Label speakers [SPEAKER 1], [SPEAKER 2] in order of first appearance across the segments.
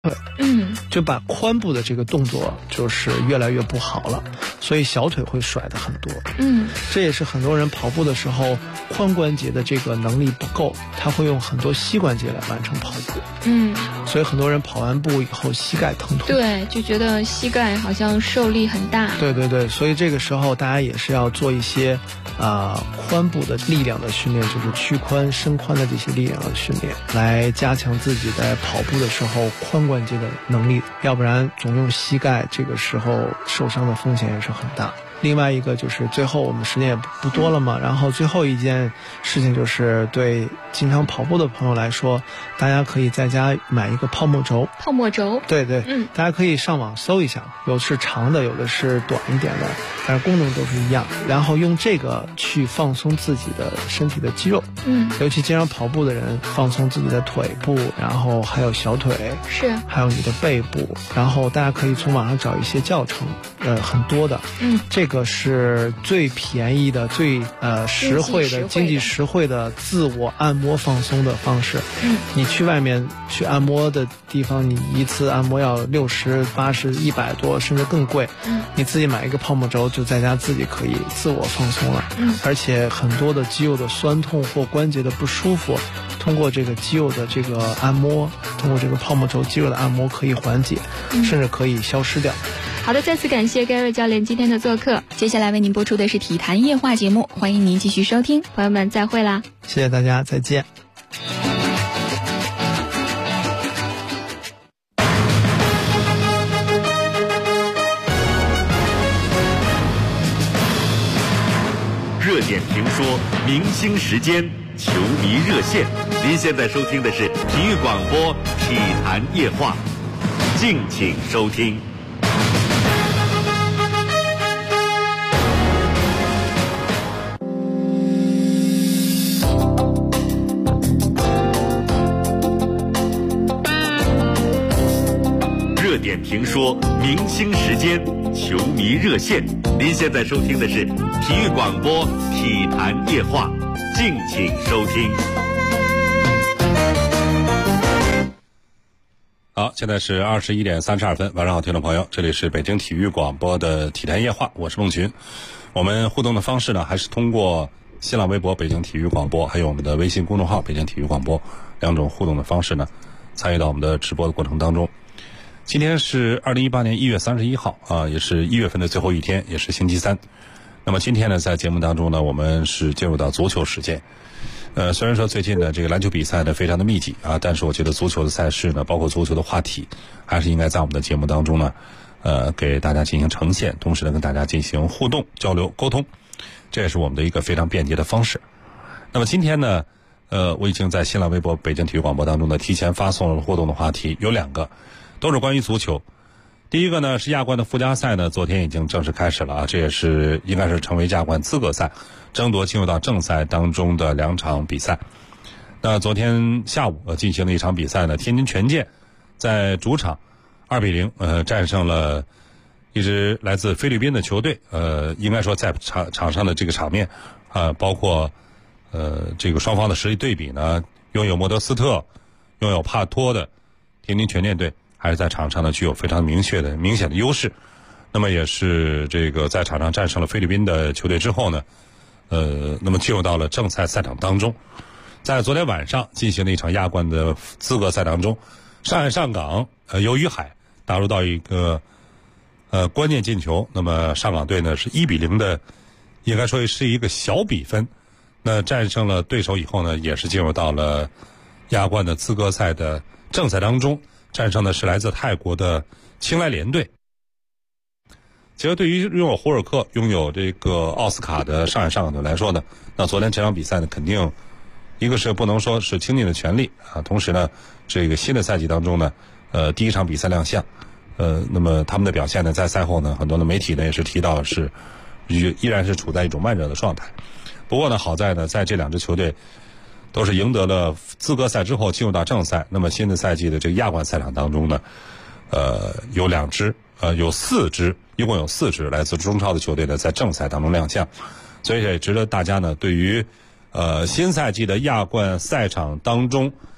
[SPEAKER 1] 就把髋部的这个动作就是越来越不好了，所以小腿会甩得很多。这也是很多人跑步的时候髋关节的这个能力不够，他会用很多膝关节来完成跑步。所以很多人跑完步以后膝盖疼痛。
[SPEAKER 2] 对，就觉得膝盖好像受力很大。
[SPEAKER 1] 对，所以这个时候大家也是要做一些髋部的力量的训练，就是屈髋伸髋的这些力量的训练，来加强自己在跑步的时候髋关节的能力，要不然总用膝盖，这个时候受伤的风险也是很大。另外一个就是最后我们时间也不多了嘛，然后最后一件事情就是对经常跑步的朋友来说，大家可以在家买一个泡沫轴。
[SPEAKER 2] 泡沫轴，
[SPEAKER 1] 对，大家可以上网搜一下，有的是长的，有的是短一点的，但是功能都是一样，然后用这个去放松自己的身体的肌肉。尤其经常跑步的人，放松自己的腿部，然后还有小腿，
[SPEAKER 2] 是，
[SPEAKER 1] 还有你的背部，然后大家可以从网上找一些教程，很多的，这个是最便宜的、最实惠的、经济实惠的自我按摩放松的方式。你去外面去按摩的地方，你一次按摩要60、80、100多，甚至更贵。你自己买一个泡沫轴，就在家自己可以自我放松了。而且很多的肌肉的酸痛或关节的不舒服，通过这个肌肉的这个按摩，通过这个泡沫轴肌肉的按摩可以缓解，甚至可以消失掉。
[SPEAKER 2] 好的，再次感谢Gary教练今天的做客。
[SPEAKER 3] 接下来为您播出的是体坛夜话节目，欢迎您继续收听。
[SPEAKER 2] 朋友们，再会啦！
[SPEAKER 1] 谢谢大家，再见。
[SPEAKER 4] 热点评说，明星时间，球迷热线。您现在收听的是体育广播体坛夜话，敬请收听。热点评说，明星时间，球迷热线。您现在收听的是体育广播体坛夜话，敬请收听。
[SPEAKER 5] 好，现在是21点32分，晚上好，听众朋友，这里是北京体育广播的体坛夜话，我是孟群。我们互动的方式呢，还是通过新浪微博北京体育广播，还有我们的微信公众号北京体育广播两种互动的方式呢，参与到我们的直播的过程当中。今天是2018年1月31号啊，也是1月份的最后一天，也是星期三。那么今天呢，在节目当中呢，我们是进入到足球时间。虽然说最近的这个篮球比赛呢非常的密集啊，但是我觉得足球的赛事呢，包括足球的话题，还是应该在我们的节目当中呢，给大家进行呈现，同时呢跟大家进行互动、交流、沟通，这也是我们的一个非常便捷的方式。那么今天呢，我已经在新浪微博北京体育广播当中呢提前发送了互动的话题，有2个。都是关于足球。第一个呢是亚冠的附加赛呢，昨天已经正式开始了啊，这也是应该是成为亚冠资格赛，争夺进入到正赛当中的2场比赛。那昨天下午进行了一场比赛呢，天津权健在主场2-0战胜了一支来自菲律宾的球队。应该说在场上的这个场面包括这个双方的实力对比呢，拥有莫德斯特、拥有帕托的天津权健队还是在场上呢具有非常明显的优势。那么也是这个在场上战胜了菲律宾的球队之后呢，那么进入到了正赛赛场当中。在昨天晚上进行了一场亚冠的资格赛当中，上海上港由于海打入到一个关键进球，那么上港队呢是1-0的，应该说是一个小比分，那战胜了对手以后呢，也是进入到了亚冠的资格赛的正赛当中，战胜的是来自泰国的青莱联队。其实对于拥有胡尔克、拥有这个奥斯卡的上海上港队来说呢，那昨天这场比赛呢，肯定一个是不能说是倾尽了全力啊，同时呢，这个新的赛季当中呢，第一场比赛亮相，那么他们的表现呢，在赛后呢，很多的媒体呢也是提到是依然是处在一种慢热的状态。不过呢，好在呢，在这2支球队都是赢得了资格赛之后进入到正赛，那么新的赛季的这个亚冠赛场当中呢，有4支，一共有4支来自中超的球队呢在正赛当中亮相，所以也值得大家呢对于新赛季的亚冠赛场当中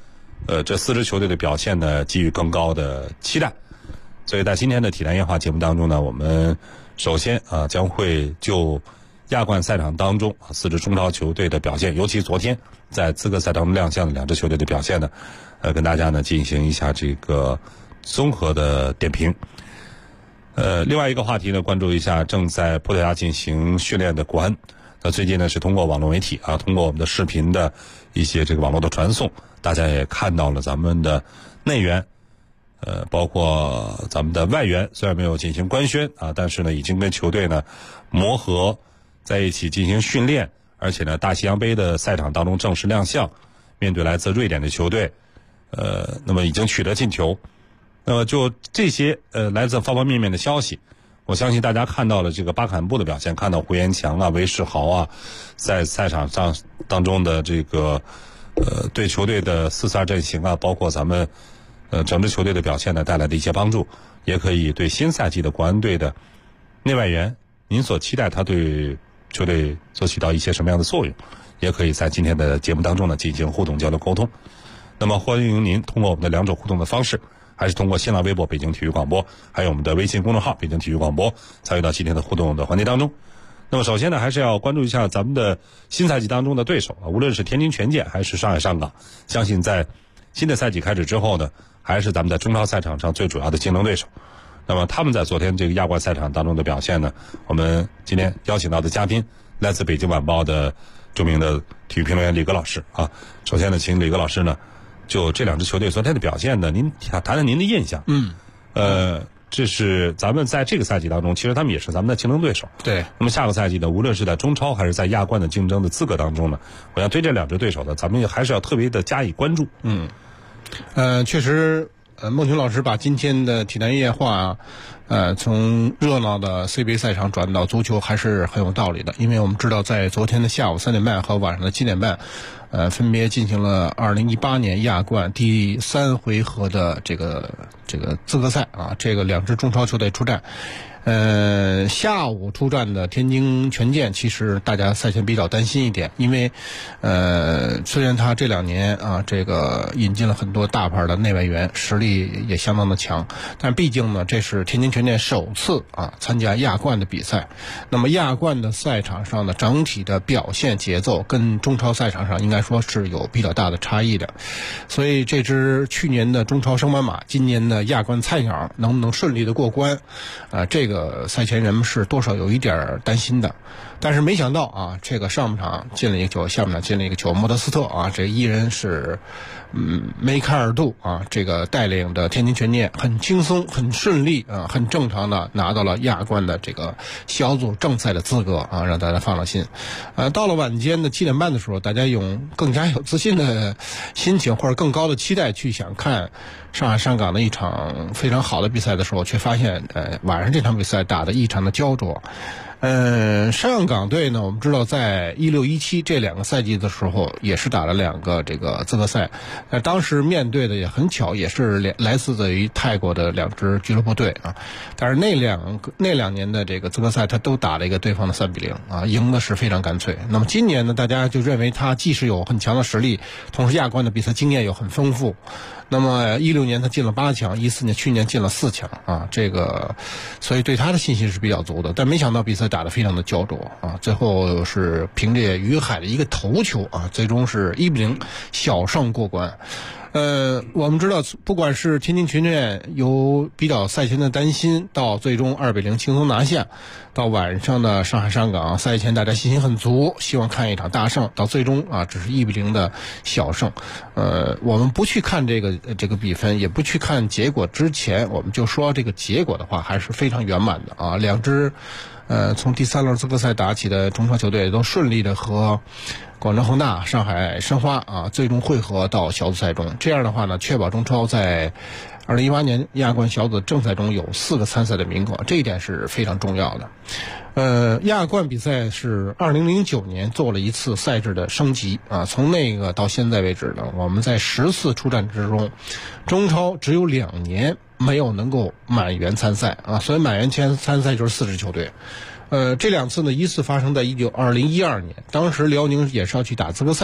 [SPEAKER 5] 这4支球队的表现呢给予更高的期待。所以在今天的体坛夜话节目当中呢，我们首先将会就亚冠赛场当中4支中超球队的表现，尤其昨天在资格赛当中亮相的2支球队的表现呢，跟大家呢进行一下这个综合的点评。另外一个话题呢，关注一下正在葡萄牙进行训练的国安。那最近呢是通过网络媒体通过我们的视频的一些这个网络的传送，大家也看到了咱们的内援，包括咱们的外援，虽然没有进行官宣但是呢已经跟球队呢磨合在一起进行训练，而且呢大西洋杯的赛场当中正式亮相，面对来自瑞典的球队，那么已经取得进球。那么就这些来自方方面面的消息，我相信大家看到了这个巴坎布的表现，看到胡延强韦世豪在赛场上当中的这个对球队的4-4-2阵型包括咱们整支球队的表现呢带来的一些帮助，也可以对新赛季的国安队的内外援，您所期待他对球队所起到一些什么样的作用，也可以在今天的节目当中呢进行互动交流沟通。那么欢迎您通过我们的2种互动的方式，还是通过新浪微博北京体育广播，还有我们的微信公众号北京体育广播，参与到今天的互动的环节当中。那么首先呢，还是要关注一下咱们的新赛季当中的对手无论是天津权健还是上海上港，相信在新的赛季开始之后呢，还是咱们在中超赛场上最主要的竞争对手。那么他们在昨天这个亚冠赛场当中的表现呢，我们今天邀请到的嘉宾来自北京晚报的著名的体育评论员李格老师首先呢，请李格老师呢就这2支球队昨天的表现呢，您谈谈您的印象。这是咱们在这个赛季当中，其实他们也是咱们的竞争对手。
[SPEAKER 1] 对。
[SPEAKER 5] 那么下个赛季呢，无论是在中超还是在亚冠的竞争的资格当中呢，我想对这2支对手呢，咱们还是要特别的加以关注。
[SPEAKER 6] 确实，孟群老师把今天的体坛夜话从热闹的 CBA 赛场转到足球还是很有道理的，因为我们知道在昨天的下午3点半和晚上的7点半，分别进行了2018年亚冠第3回合的这个资格赛这个2支中超球队出战。下午出战的天津权健，其实大家赛前比较担心一点，因为虽然他这2年这个引进了很多大牌的内外援，实力也相当的强，但毕竟呢这是天津权健首次参加亚冠的比赛。那么亚冠的赛场上的整体的表现节奏跟中超赛场上应该说是有比较大的差异的，所以这支去年的中超升班马，今年的亚冠菜鸟能不能顺利的过关这个赛前人们是多少有一点担心的。但是没想到这个上半场进了一个球，下半场进了一个球，莫德斯特这一人是梅开二度这个带领的天津权健很轻松很顺利很正常的拿到了亚冠的这个小组正赛的资格让大家放了心。到了晚间的7点半的时候，大家用更加有自信的心情或者更高的期待去想看上海上港的一场非常好的比赛的时候，却发现晚上这场比赛打得异常的焦灼。上港队呢，我们知道在16-17这2个赛季的时候也是打了2个这个资格赛，当时面对的也很巧，也是来自于泰国的2支俱乐部队但是那两年的这个资格赛他都打了一个对方的3-0赢的是非常干脆。那么今年呢，大家就认为他既是有很强的实力，同时亚冠的比赛经验又很丰富。那么16年他进了8强，14年去年进了4强这个所以对他的信心是比较足的。但没想到比赛打得非常的焦灼最后是凭借于海的一个头球最终是1-0小胜过关。我们知道不管是天津权健由比较赛前的担心，到最终2-0轻松拿下，到晚上的上海上港赛前大家信心很足，希望看一场大胜，到最终只是1-0的小胜。我们不去看这个比分，也不去看结果之前，我们就说这个结果的话还是非常圆满的2支从第3轮资格赛打起的中超球队都顺利的和广州恒大、上海申花最终汇合到小组赛中。这样的话呢，确保中超在2018年亚冠小组正赛中有4个参赛的名额，这一点是非常重要的。亚冠比赛是2009年做了一次赛制的升级从那个到现在为止呢，我们在10次出战之中，中超只有2年没有能够满员参赛所以满员参赛就是4支球队。这2次呢，一次发生在2012年，当时辽宁也是要去打资格赛，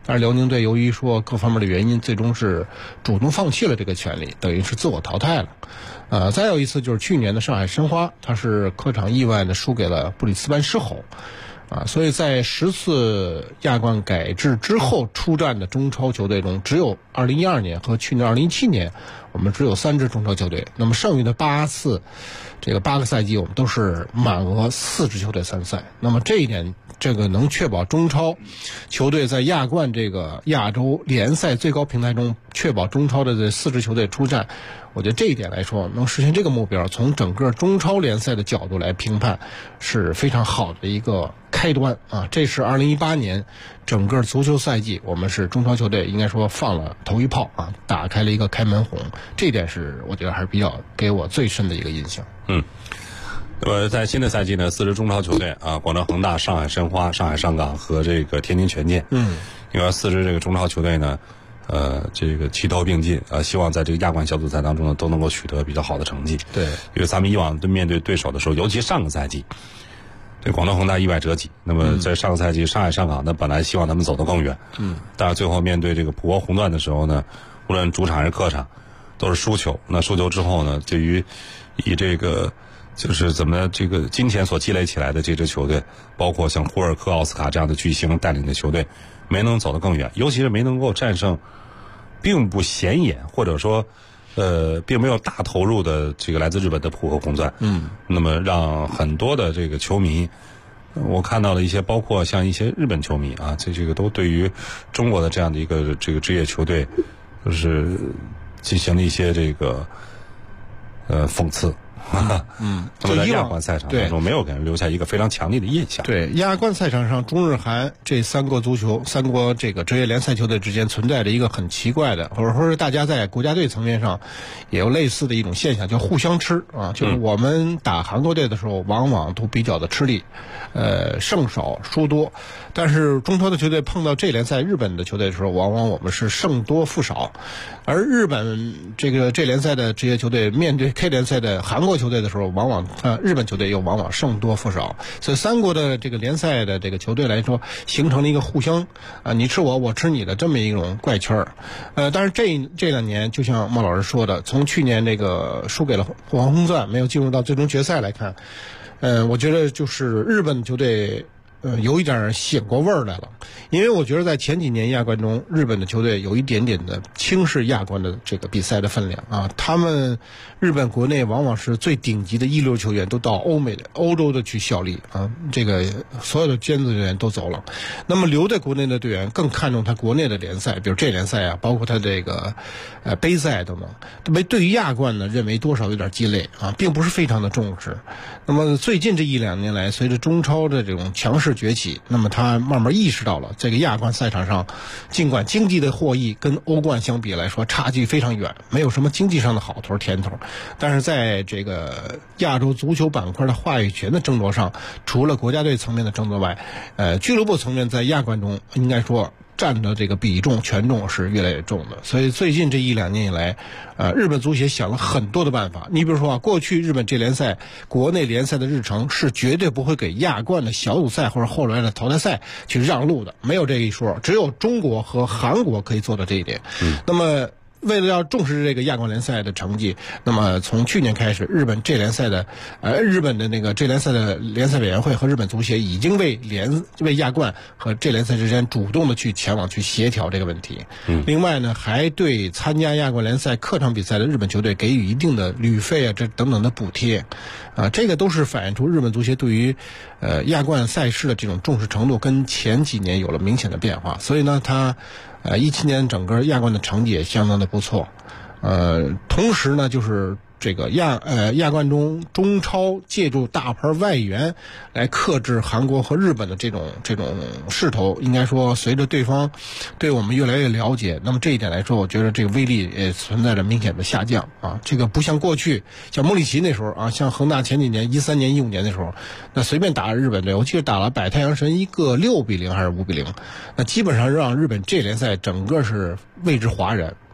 [SPEAKER 6] 但是辽宁队由于说各方面的原因，最终是主动放弃了这个权利，等于是自我淘汰了。再有一次就是去年的上海申花，他是客场意外的输给了布里斯班狮吼。所以在10次亚冠改制之后出战的中超球队中，只有2012年和去年2017年我们只有3支中超球队，那么剩余的8次这个8个赛季我们都是满额4支球队参赛。那么这一点这个能确保中超球队在亚冠这个亚洲联赛最高平台中确保中超的这4支球队出战，我觉得这一点来说能实现这个目标，从整个中超联赛的角度来评判是非常好的一个开端啊！这是2018年整个足球赛季我们是中超球队应该说放了头一炮啊，打开了一个开门红，这一点是我觉得还是比较给我最深的一个印象。
[SPEAKER 5] 在新的赛季呢，4支中超球队啊，广州恒大、上海申花、上海上港和这个天津权健，因为4支这个中超球队呢，这个齐头并进希望在这个亚冠小组赛当中呢都能够取得比较好的成绩。
[SPEAKER 6] 对，
[SPEAKER 5] 因为咱们以往面对对手的时候，尤其上个赛季，对广东恒大意外折戟。那么在上个赛季，上海上港呢本来希望他们走得更远，但是最后面对这个浦和红钻的时候呢，无论主场还是客场都是输球。那输球之后呢，对于以这个就是怎么这个金钱所积累起来的这支球队，包括像胡尔克、奥斯卡这样的巨星带领的球队，没能走得更远，尤其是没能够战胜并不显眼或者说并没有大投入的这个来自日本的浦和红钻。那么让很多的这个球迷，我看到了一些，包括像一些日本球迷啊，这个都对于中国的这样的一个这个职业球队，就是进行了一些这个讽刺。那么在亚冠赛场当中没有给人留下一个非常强烈的印象。
[SPEAKER 6] 对，亚冠赛场上中日韩这3国3国这个职业联赛球队之间存在着一个很奇怪的，或者说是大家在国家队层面上也有类似的一种现象，叫互相吃啊。就是我们打韩国队的时候往往都比较的吃力，胜少输多，但是中超的球队碰到这联赛日本的球队的时候，往往我们是胜多负少。而日本这联赛的职业球队面对 K 联赛的韩国球队的时候，往往日本球队又往往胜多负少，所以3国的这个联赛的这个球队来说，形成了一个互相你吃我吃你的这么一种怪圈但是这2年就像孟老师说的，从去年这个输给了浦和红钻，没有进入到最终决赛来看，我觉得就是日本球队有一点醒过味儿来了。因为我觉得在前几年亚冠中，日本的球队有一点点的轻视亚冠的这个比赛的分量啊。他们日本国内往往是最顶级的一流球员都到欧洲的去效力啊，这个所有的尖子球员都走了。那么留在国内的队员更看重他国内的联赛，比如这联赛啊，包括他这个杯赛等等。那么对于亚冠呢，认为多少有点鸡肋啊，并不是非常的重视。那么最近这1-2年来，随着中超的这种强势崛起，那么他慢慢意识到了这个亚冠赛场上，尽管经济的获益跟欧冠相比来说差距非常远，没有什么经济上的好头甜头，但是在这个亚洲足球板块的话语权的争夺上，除了国家队层面的争夺外，俱乐部层面在亚冠中应该说占的这个比重权重是越来越重的。所以最近这1-2年以来，日本足协想了很多的办法。你比如说过去日本这联赛国内联赛的日程是绝对不会给亚冠的小组赛或者后来的淘汰赛去让路的，没有这一说，只有中国和韩国可以做到这一点。那么为了要重视这个亚冠联赛的成绩，那么从去年开始，日本这联赛的日本的那个这联赛的联赛委员会和日本足协已经为亚冠和这联赛之间主动的去前往去协调这个问题。另外呢，还对参加亚冠联赛客场比赛的日本球队给予一定的旅费啊这等等的补贴这个都是反映出日本足协对于亚冠赛事的这种重视程度跟前几年有了明显的变化。所以呢，他17年整个亚冠的成绩也相当的不错，同时呢，就是这个亚冠中中超借助大牌外援来克制韩国和日本的这种势头，应该说随着对方对我们越来越了解，那么这一点来说，我觉得这个威力也存在着明显的下降啊。这个不像过去像莫里奇那时候啊，像恒大前几年13年15年的时候，那随便打日本队，我记得打了百太阳神一个6-0还是5-0，那基本上让日本这联赛整个是为之哗然。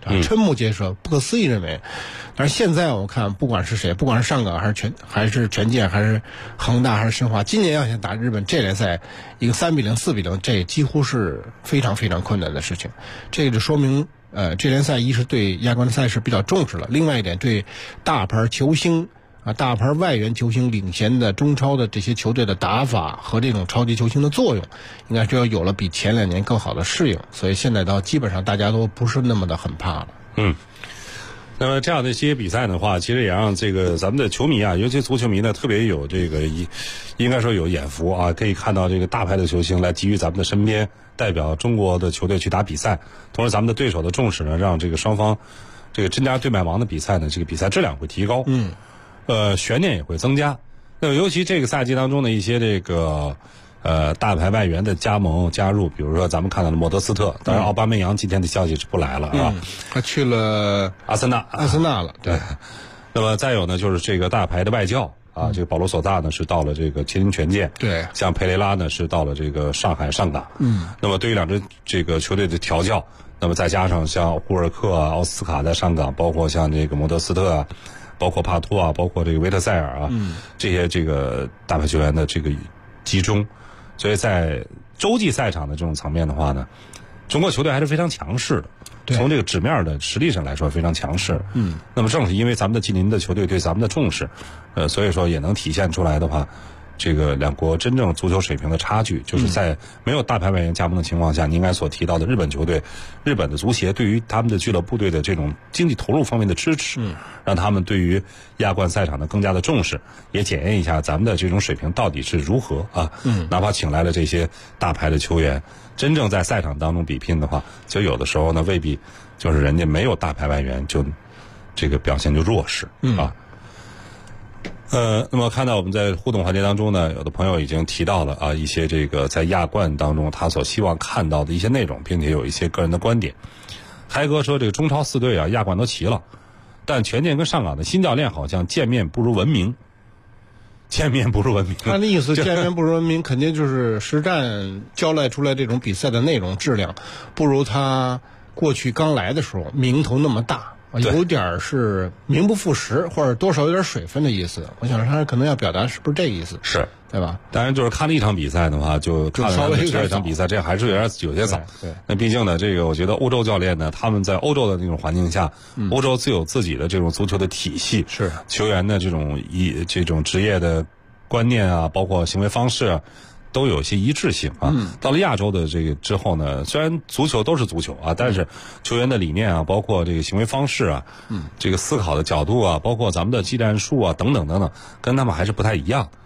[SPEAKER 6] 瞠目结舌，不可思议认为。但是现在我看，不管是谁，不管是上港还是权健，还是恒大，还是申花，今年要想打日本这联赛一个3-0、4-0，这几乎是非常非常困难的事情。这个就说明，这联赛一是对亚冠的赛事比较重视了，另外一点对大牌球星大牌外援球星领衔的中超的这些球队的打法和这种超级球星的作用，应该是要有了比前2年更好的适应，所以现在到基本上大家都不是那么的很怕了。
[SPEAKER 5] 那么这样的一些比赛的话，其实也让这个咱们的球迷啊，尤其足球迷呢，特别有这个应该说有眼福啊，可以看到这个大牌的球星来集于咱们的身边，代表中国的球队去打比赛。同时咱们的对手的重视呢，让这个双方这个真假对麦芒的比赛呢，这个比赛质量会提高，悬念也会增加。那么尤其这个赛季当中的一些这个大牌外援的加盟加入，比如说咱们看到的莫德斯特，当然奥巴梅扬今天的消息是不来了啊，
[SPEAKER 6] 他去了阿森纳了。对，
[SPEAKER 5] 那么再有呢，就是这个大牌的外教啊，这个保罗索萨呢是到了这个麒麟权健，
[SPEAKER 6] 对，
[SPEAKER 5] 像佩雷拉呢是到了这个上海上港，那么对于两支这个球队的调教，那么再加上像胡尔克啊、奥斯卡在上港，包括像这个莫德斯特啊，包括帕托啊，包括这个维特塞尔啊，这些这个大牌球员的这个集中。所以在洲际赛场的这种层面的话呢，中国球队还是非常强势的，从这个纸面的实力上来说非常强势。那么正是因为咱们的近邻的球队对咱们的重视，所以说也能体现出来的话，这个两国真正足球水平的差距，就是在没有大牌外援加盟的情况下，您刚才所提到的日本球队、日本的足协对于他们的俱乐部队的这种经济投入方面的支持，让他们对于亚冠赛场的更加的重视，也检验一下咱们的这种水平到底是如何啊。哪怕请来了这些大牌的球员，真正在赛场当中比拼的话，就有的时候呢，未必就是人家没有大牌外援就这个表现就弱势啊。那么看到我们在互动环节当中呢，有的朋友已经提到了啊一些这个在亚冠当中他所希望看到的一些内容，并且有一些个人的观点。海哥说这个中超4队啊亚冠都齐了，但权健跟上港的新教练好像见面不如闻名。见面不如闻名，
[SPEAKER 6] 他的意思见面不如闻名，肯定就是实战交代出来这种比赛的内容质量不如他过去刚来的时候名头那么大。有点是名不副实，或者多少有点水分的意思。我想他可能要表达是不是这个意思？
[SPEAKER 5] 是，
[SPEAKER 6] 对吧？
[SPEAKER 5] 当然，就是看了一场比赛的话，就看了这场比赛，这还是有些早。
[SPEAKER 6] 对，
[SPEAKER 5] 那毕竟呢，这个我觉得欧洲教练呢，他们在欧洲的那种环境下，欧洲自有自己的这种足球的体系，
[SPEAKER 6] 是
[SPEAKER 5] 球员的这种职业的观念啊，包括行为方式啊。都有一些一致性啊。到了亚洲的这个之后呢，虽然足球都是足球啊，但是球员的理念啊，包括这个行为方式啊，这个思考的角度啊，包括咱们的技战术啊，等等等等，跟他们还是不太一样。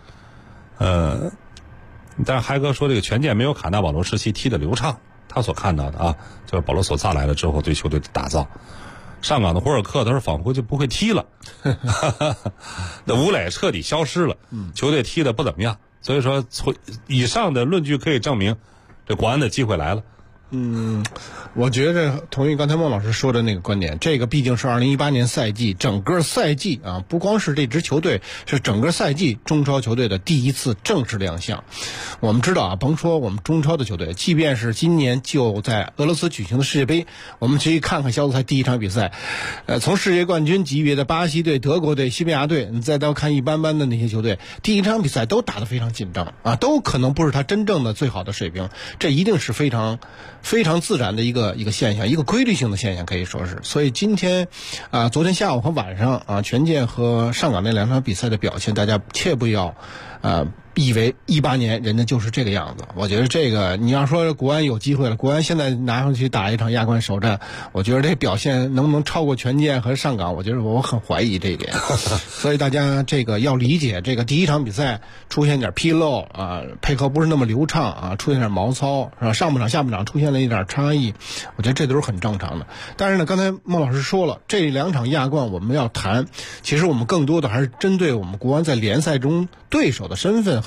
[SPEAKER 5] 但是嗨哥说这个权健没有卡纳瓦罗时期踢得流畅，他所看到的啊，就是保罗索萨来了之后对球队的打造。上港的胡尔克他说仿佛就不会踢了，那吴磊彻底消失了，球队踢得不怎么样。所以说，以上的论据可以证明，这国安的机会来了。
[SPEAKER 6] 我觉得同意刚才孟老师说的那个观点，这个毕竟是2018年赛季整个赛季啊，不光是这支球队，是整个赛季中超球队的第一次正式亮相。我们知道啊，甭说我们中超的球队，即便是今年就在俄罗斯举行的世界杯，我们去看看小组赛第一场比赛，从世界冠军级别的巴西队、德国队、西班牙队，你再到看一般般的那些球队，第一场比赛都打得非常紧张啊，都可能不是他真正的最好的水平，这一定是非常自然的一个现象，一个规律性的现象可以说是。所以今天昨天下午和晚上啊，权健和上港那2场比赛的表现，大家切不要以为18年人家就是这个样子。我觉得这个你要说国安有机会了，国安现在拿上去打一场亚冠首战，我觉得这表现能不能超过权健和上港，我觉得我很怀疑这一点。所以大家这个要理解，这个第一场比赛出现点纰漏啊，配合不是那么流畅啊，出现点毛糙是吧？上半场下半场出现了一点差异，我觉得这都是很正常的。但是呢，刚才孟老师说了，这2场亚冠我们要谈，其实我们更多的还是针对我们国安在联赛中对手的身份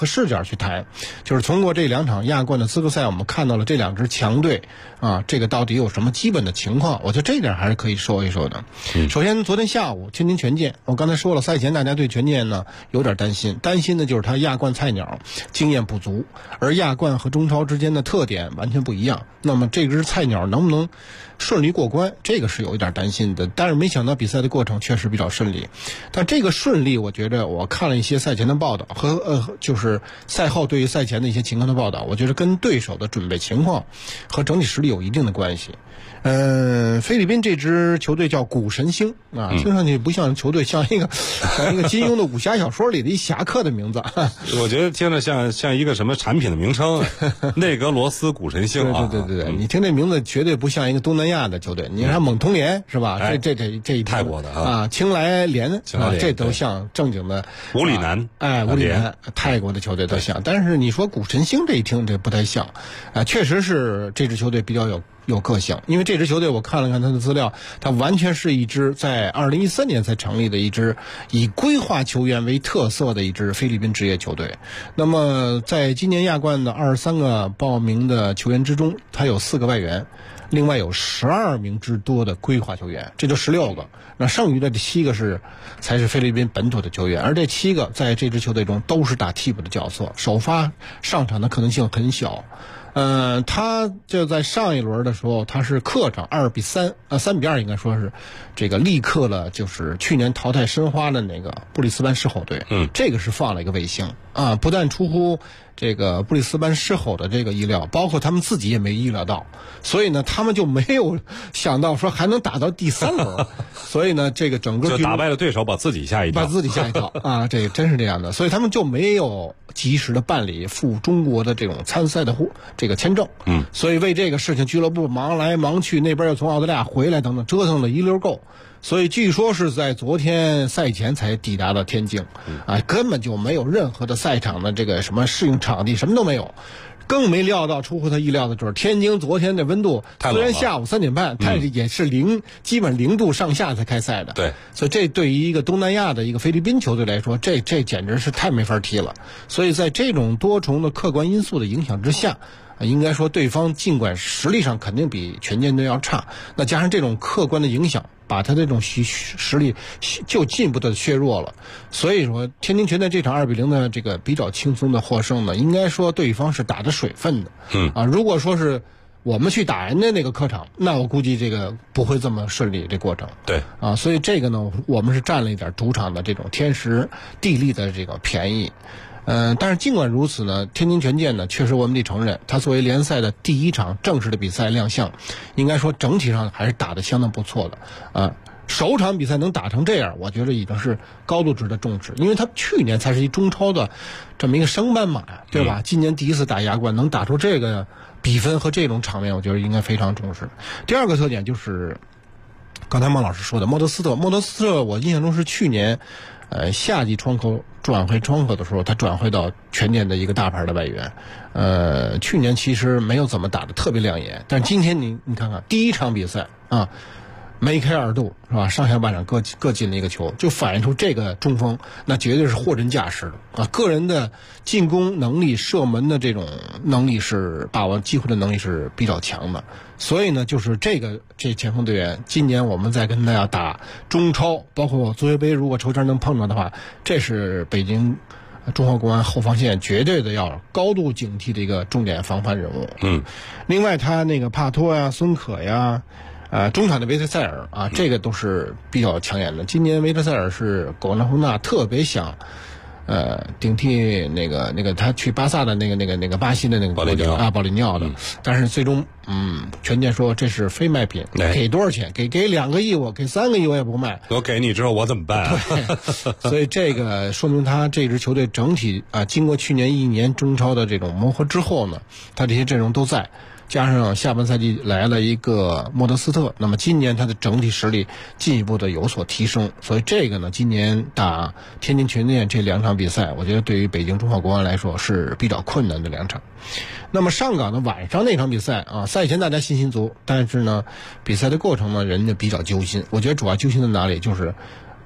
[SPEAKER 6] 和视角去谈，就是通过这2场亚冠的资格赛，我们看到了这2支强队啊，这个到底有什么基本的情况？我觉得这一点还是可以说一说的。首先，昨天下午天津权健，我刚才说了，赛前大家对权健呢有点担心的就是他亚冠菜鸟经验不足，而亚冠和中超之间的特点完全不一样。那么这支菜鸟能不能顺利过关，这个是有一点担心的。但是没想到比赛的过程确实比较顺利。但这个顺利，我觉得我看了一些赛前的报道和就是赛后对于赛前的一些情况的报道，我觉得跟对手的准备情况和整体实力有一定的关系。菲律宾这支球队叫古神星啊，听上去不像球队，像一个金庸的武侠小说里的一侠客的名字。
[SPEAKER 5] 我觉得听着像一个什么产品的名称，内格罗斯古神星啊。
[SPEAKER 6] 对，你听这名字绝对不像一个东南亚的球队。你看蒙通联是吧？这一
[SPEAKER 5] 泰国的
[SPEAKER 6] 啊，青来联这都像正经的
[SPEAKER 5] 武里南，
[SPEAKER 6] 武里南泰国的球队都像。但是你说古神星这一听这不太像啊，确实是这支球队比较有个性，因为这支球队我看了看他的资料，他完全是一支在2013年才成立的一支以规划球员为特色的一支菲律宾职业球队。那么在今年亚冠的23个报名的球员之中，他有4个外援，另外有12名之多的规划球员，这就16个。那剩余的这7个才是菲律宾本土的球员，而这7个在这支球队中都是打替补的角色，首发上场的可能性很小。他就在上一轮的时候，他是客场2比3，3比2应该说是这个力克了就是去年淘汰申花的那个布里斯班狮吼队。这个是放了一个卫星啊，不但出乎这个布里斯班狮吼的这个意料，包括他们自己也没意料到，所以呢，他们就没有想到说还能打到第3轮，所以呢，这个整个
[SPEAKER 5] 就打败了对手，把自己吓一跳
[SPEAKER 6] 啊，这个真是这样的，所以他们就没有及时的办理赴中国的这种参赛的这个签证。所以为这个事情俱乐部忙来忙去，那边又从澳大利亚回来等等，折腾了一溜够。所以据说是在昨天赛前才抵达的天津，根本就没有任何的赛场的这个什么适应场地，什么都没有。更没料到，出乎他意料的就是天津昨天的温度虽然下午3点半，但是也是基本0度上下才开赛的。
[SPEAKER 5] 对，
[SPEAKER 6] 所以这对于一个东南亚的一个菲律宾球队来说，这简直是太没法踢了。所以在这种多重的客观因素的影响之下，应该说对方尽管实力上肯定比权健队要差，那加上这种客观的影响，把他这种实力就进一步的削弱了。所以说天津权健这场2比0的这个比较轻松的获胜呢，应该说对方是打着水分的。如果说是我们去打人的那个客场，那我估计这个不会这么顺利，这过程。
[SPEAKER 5] 对
[SPEAKER 6] 啊，所以这个呢，我们是占了一点主场的这种天时地利的这个便宜。但是尽管如此呢，天津权健呢，确实我们得承认，他作为联赛的第1场正式的比赛亮相，应该说整体上还是打得相当不错的。首场比赛能打成这样，我觉得已经是高度值得重视，因为他去年才是一中超的这么一个升班马，对吧？今年第1次打亚冠，能打出这个比分和这种场面，我觉得应该非常重视。第2个特点就是刚才孟老师说的莫德斯特，我印象中是去年夏季转会窗口的时候，他转会到权健的一个大牌的外援。去年其实没有怎么打得特别亮眼，但今天你看看第1场比赛啊，梅开2度是吧？上下半场各进了一个球，就反映出这个中锋那绝对是货真价实的啊！个人的进攻能力、射门的这种能力是把握机会的能力是比较强的。所以呢，就是这前锋队员，今年我们再跟大家打中超，包括足协杯，如果抽签能碰着的话，这是北京中华国安后防线绝对的要高度警惕的一个重点防范人物。另外他那个帕托呀、孙可呀。中场的维特塞尔啊，这个都是比较抢眼的。今年维特塞尔是狗纳洪纳特别想，顶替那个他去巴萨的那个巴西的那个
[SPEAKER 5] 保
[SPEAKER 6] 利尼奥的，但是最终权健说这是非卖品，给多少钱？给2个亿，我给3个亿我也不卖。
[SPEAKER 5] 我给你之后我怎么办？
[SPEAKER 6] 对，所以这个说明他这支球队整体经过去年1年中超的这种磨合之后呢，他这些阵容都在。加上下半赛季来了一个莫德斯特，那么今年他的整体实力进一步的有所提升，所以这个呢，今年打天津权健这2场比赛，我觉得对于北京中华国安来说是比较困难的2场。那么上港的晚上那场比赛啊，赛前大家信心足，但是呢，比赛的过程呢，人家比较揪心。我觉得主要揪心在哪里，就是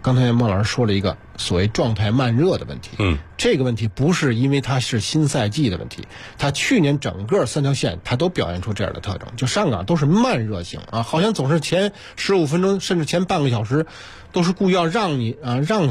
[SPEAKER 6] 刚才孟老师说了一个所谓状态慢热的问题。这个问题不是因为它是新赛季的问题，它去年整个3条线它都表现出这样的特征，就上港都是慢热型啊，好像总是前15分钟甚至前半个小时都是故意要让你啊让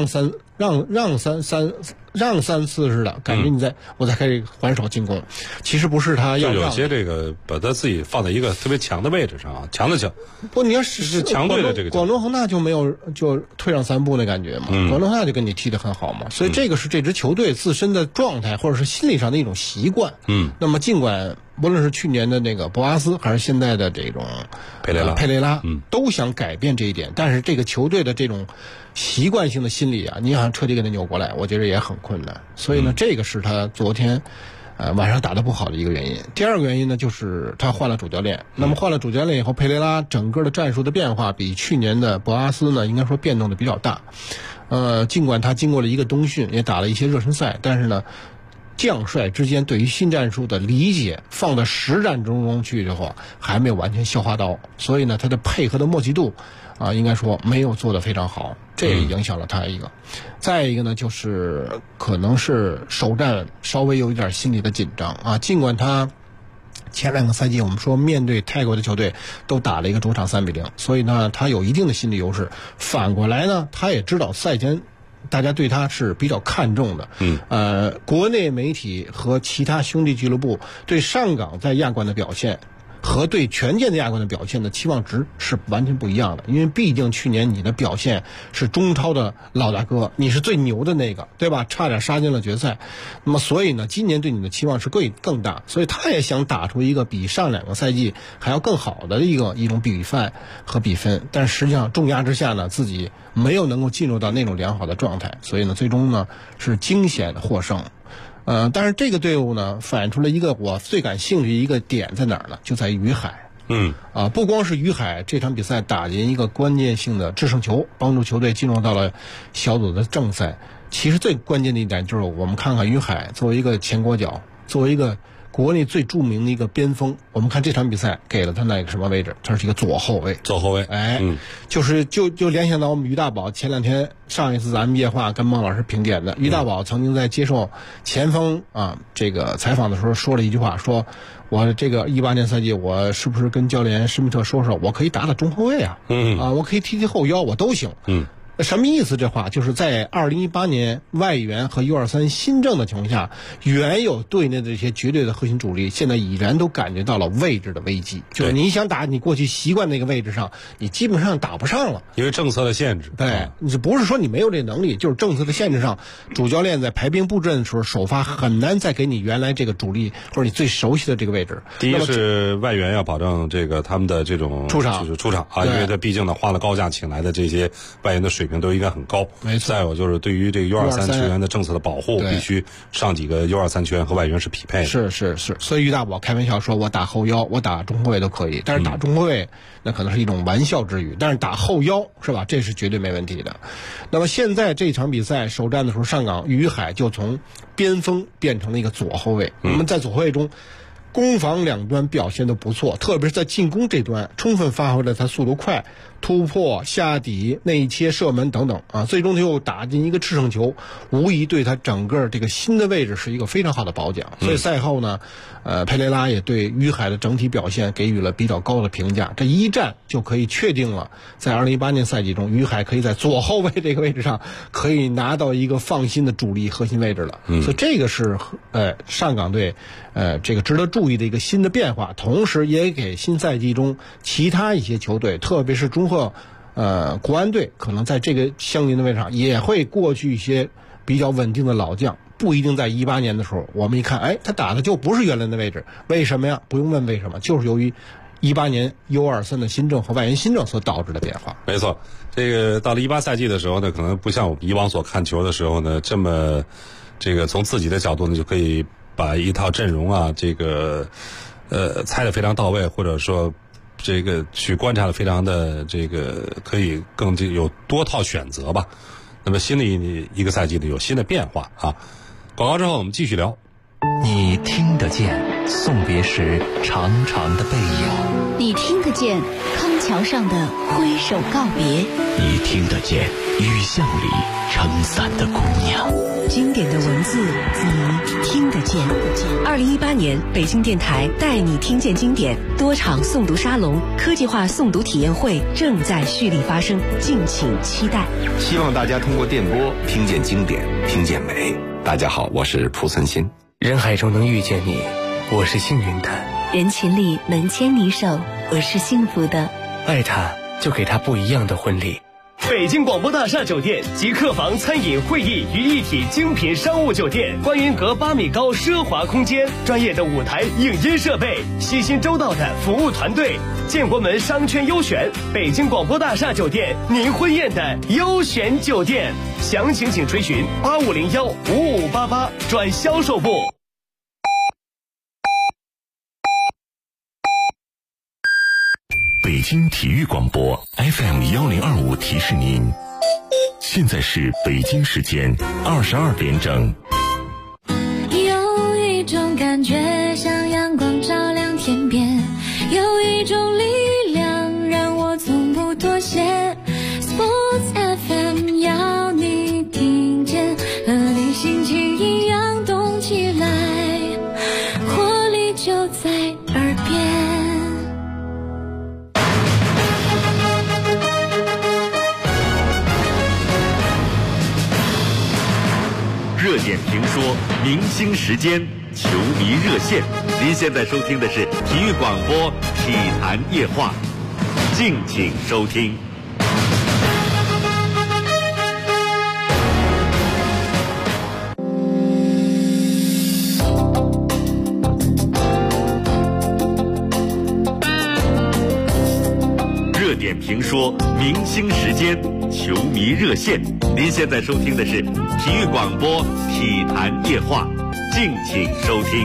[SPEAKER 6] 三次似的，感觉你我才开始还手进攻，其实不是他要
[SPEAKER 5] 就有些这个把他自己放在一个特别强的位置上啊，强的强。
[SPEAKER 6] 不，你要是
[SPEAKER 5] 强队的这个
[SPEAKER 6] 广东恒大就没有就退让3步那感觉嘛，广东恒大就跟你踢得很好嘛，所以这个是这支球队自身的状态或者是心理上的一种习惯。那么尽管无论是去年的那个博阿斯还是现在的这种佩雷拉，都想改变这一点，但是这个球队的这种习惯性的心理啊，你想彻底给他扭过来，我觉得也很困难。所以呢，这个是他昨天晚上打得不好的一个原因。第二个原因呢，就是他换了主教练。那么换了主教练以后，佩雷拉整个的战术的变化比去年的博阿斯呢，应该说变动的比较大。尽管他经过了一个冬训，也打了一些热身赛，但是呢，将帅之间对于新战术的理解放到实战中去的话，还没有完全消化到，所以呢，他的配合的默契度应该说没有做得非常好，这也影响了他一个。再一个呢，就是可能是首战稍微有一点心理的紧张啊，尽管他前2个赛季我们说面对泰国的球队都打了一个主场3-0，所以呢他有一定的心理优势。反过来呢，他也知道赛前大家对他是比较看重的。国内媒体和其他兄弟俱乐部对上港在亚冠的表现和对权健的亚冠的表现的期望值是完全不一样的，因为毕竟去年你的表现是中超的老大哥，你是最牛的那个，对吧？差点杀进了决赛。那么所以呢，今年对你的期望是更大，所以他也想打出一个比上2个赛季还要更好的一种比范和比分，但实际上重压之下呢，自己没有能够进入到那种良好的状态，所以呢，最终呢是惊险的获胜。但是这个队伍呢，反映出了一个我最感兴趣一个点在哪儿呢？就在于于海。不光是于海这场比赛打进一个关键性的制胜球，帮助球队进入到了小组的正赛。其实最关键的一点就是，我们看看于海作为一个前国脚，作为一个国内最著名的一个边锋，我们看这场比赛给了他那个什么位置？他是一个左后卫。就联想到我们于大宝前2天上一次咱们夜话跟孟老师评点的，于大宝曾经在接受前锋这个采访的时候说了一句话，说我这个18年赛季我是不是跟教练施密特说，我可以打中后卫我可以踢后腰，我都行。什么意思？这话就是在2018年外援和U23新政的情况下，原有队内的这些绝对的核心主力，现在已然都感觉到了位置的危机。就是你想打你过去习惯那个位置上，你基本上打不上了，
[SPEAKER 5] 因为政策的限制。
[SPEAKER 6] 对，你不是说你没有这能力，就是政策的限制上，主教练在排兵布阵的时候，首发很难再给你原来这个主力或者你最熟悉的这个位置。
[SPEAKER 5] 第一是外援要保证这个他们的这种出场因为他毕竟呢花了高价请来的这些外援的水平都应该很高。
[SPEAKER 6] 没错。
[SPEAKER 5] 再有就是对于这个 U23 球员的政策的保护，必须上几个 U23 球员和外援是匹配的。
[SPEAKER 6] 是。所以于大宝开玩笑说，我打后腰，我打中后卫都可以，但是打中后卫那可能是一种玩笑之语，但是打后腰是吧？这是绝对没问题的。那么现在这场比赛首战的时候，上港于海就从边锋变成了一个左后卫。我们在左后卫中，攻防两端表现都不错，特别是在进攻这端，充分发挥了他速度快、突破、下底、内切、射门等等最终他又打进一个制胜球，无疑对他整个这个新的位置是一个非常好的褒奖。所以赛后呢，佩雷拉也对于海的整体表现给予了比较高的评价。这一战就可以确定了，在2018年赛季中，于海可以在左后卫这个位置上可以拿到一个放心的主力核心位置了。所以这个是上港队这个值得注意的一个新的变化，同时也给新赛季中其他一些球队，特别是中赫国安队，可能在这个相邻的位置上也会过去一些比较稳定的老将，不一定在18年的时候，我们一看，他打的就不是原来的位置，为什么呀？不用问为什么，就是由于18年 U23 的新政和外援新政所导致的变化。
[SPEAKER 5] 没错，这个到了18赛季的时候呢，可能不像我们以往所看球的时候呢，这么这个从自己的角度呢就可以把一套阵容这个猜得非常到位，或者说这个去观察的非常的这个可以更有多套选择吧。那么新的一个赛季呢有新的变化广告之后我们继续聊。
[SPEAKER 7] 你听得见送别时长长的背影，
[SPEAKER 3] 你听得见康桥上的挥手告别，
[SPEAKER 7] 你听得见雨巷里撑伞的姑娘。
[SPEAKER 8] 经典的文字，你听得见。2018年，北京电台带你听见经典多场诵读沙龙、科技化诵读体验会正在蓄力发生，敬请期待。
[SPEAKER 9] 希望大家通过电波听见经典，听见美。大家好，我是蒲存昕。
[SPEAKER 10] 人海中能遇见你，我是幸运的；
[SPEAKER 11] 人群里能牵你手，我是幸福的。
[SPEAKER 10] 爱他，就给他不一样的婚礼。
[SPEAKER 12] 北京广播大厦酒店集客房、餐饮、会议于一体精品商务酒店，观云阁8米高奢华空间，专业的舞台影音设备，细心周到的服务团队，建国门商圈优选，北京广播大厦酒店，您婚宴的优选酒店。详情请垂询85015588转销售部。
[SPEAKER 4] 北京体育广播 FM1025提示您，现在是北京时间22点整。
[SPEAKER 13] 有一种感觉像阳光照亮天边，有一种力量让我从不妥协。 Sports FM 要你听见，和你心情一样动起来，活力就在耳边。
[SPEAKER 4] 热点评说，明星时间，球迷热线。您现在收听的是体育广播体坛夜话，敬请收听。热点评说，明星时间，球迷热线。您现在收听的是体育广播体坛夜话，敬请收听。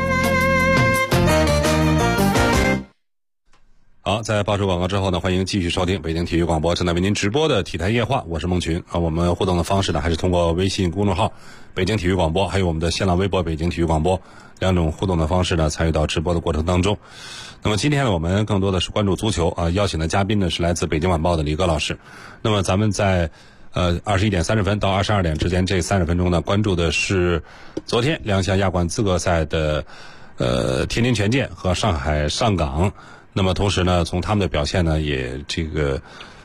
[SPEAKER 5] 好，在报出广告之后呢，欢迎继续收听北京体育广播正在为您直播的体坛夜话，我是孟群啊。我们互动的方式呢，还是通过微信公众号北京体育广播，还有我们的新浪微博北京体育广播两种互动的方式呢，参与到直播的过程当中。那么今天呢，我们更多的是关注足球啊，邀请的嘉宾呢是来自北京晚报的李戈老师。那么咱们在21点30分到22点之间这30分钟呢，关注的是昨天亮相亚冠资格赛的天津权健和上海上港。那么同时呢，从他们的表现呢，也这个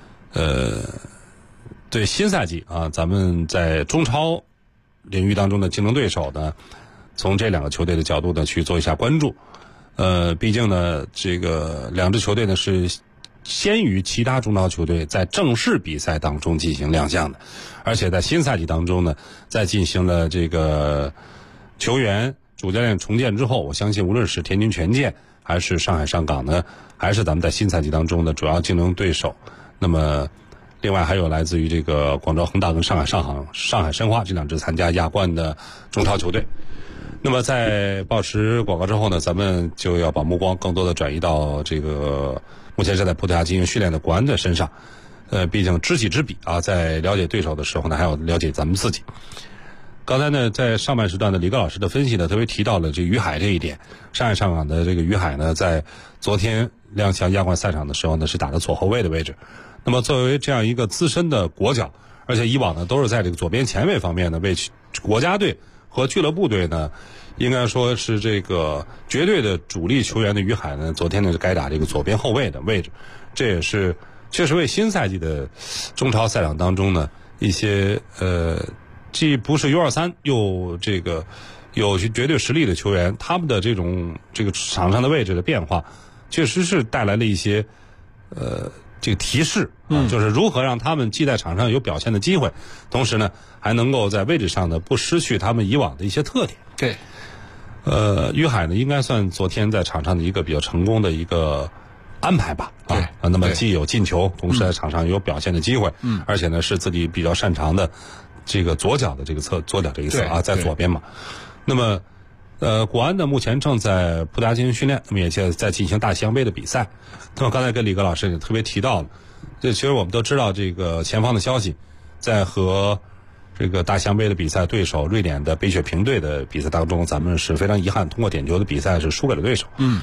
[SPEAKER 5] 对新赛季啊，咱们在中超领域当中的竞争对手呢，从这两个球队的角度呢去做一下关注。毕竟呢，这个两支球队呢是先于其他中超球队在正式比赛当中进行亮相的，而且在新赛季当中呢，在进行了这个球员主教练重建之后，我相信无论是天津权健还是上海上港呢，还是咱们在新赛季当中的主要竞争对手。那么另外还有来自于这个广州恒大跟上海申花这两支参加亚冠的中超球队。那么在报时广告之后呢，咱们就要把目光更多的转移到这个目前是在葡萄牙进行训练的国安的身上。毕竟知己知彼啊，在了解对手的时候呢，还要了解咱们自己。刚才呢，在上半时段的李戈老师的分析呢，特别提到了这于海这一点。上海上港的这个于海呢，在昨天亮相亚冠赛场的时候呢，是打的左后卫的位置。那么作为这样一个资深的国脚，而且以往呢都是在这个左边前卫方面呢，为国家队和俱乐部队呢，应该说是这个绝对的主力球员的于海呢，昨天呢是该打这个左边后卫的位置。这也是确实为新赛季的中超赛场当中呢一些既不是 U23 又这个有绝对实力的球员，他们的这个场上的位置的变化，确实是带来了一些这个提示啊，就是如何让他们既在场上有表现的机会，同时呢还能够在位置上呢不失去他们以往的一些特点。
[SPEAKER 6] 对，
[SPEAKER 5] 于海呢应该算昨天在场上的一个比较成功的一个安排吧。啊，那么既有进球，同时在场上有表现的机会，而且呢是自己比较擅长的这个左脚这一侧啊，在左边嘛。那么国安呢目前正在葡萄牙进行训练，那么也在进行大西洋杯的比赛。那么刚才跟李戈老师也特别提到了，这其实我们都知道这个前方的消息，在和这个大西洋杯的比赛对手瑞典的北雪平队的比赛当中，咱们是非常遗憾通过点球的比赛是输给了对手。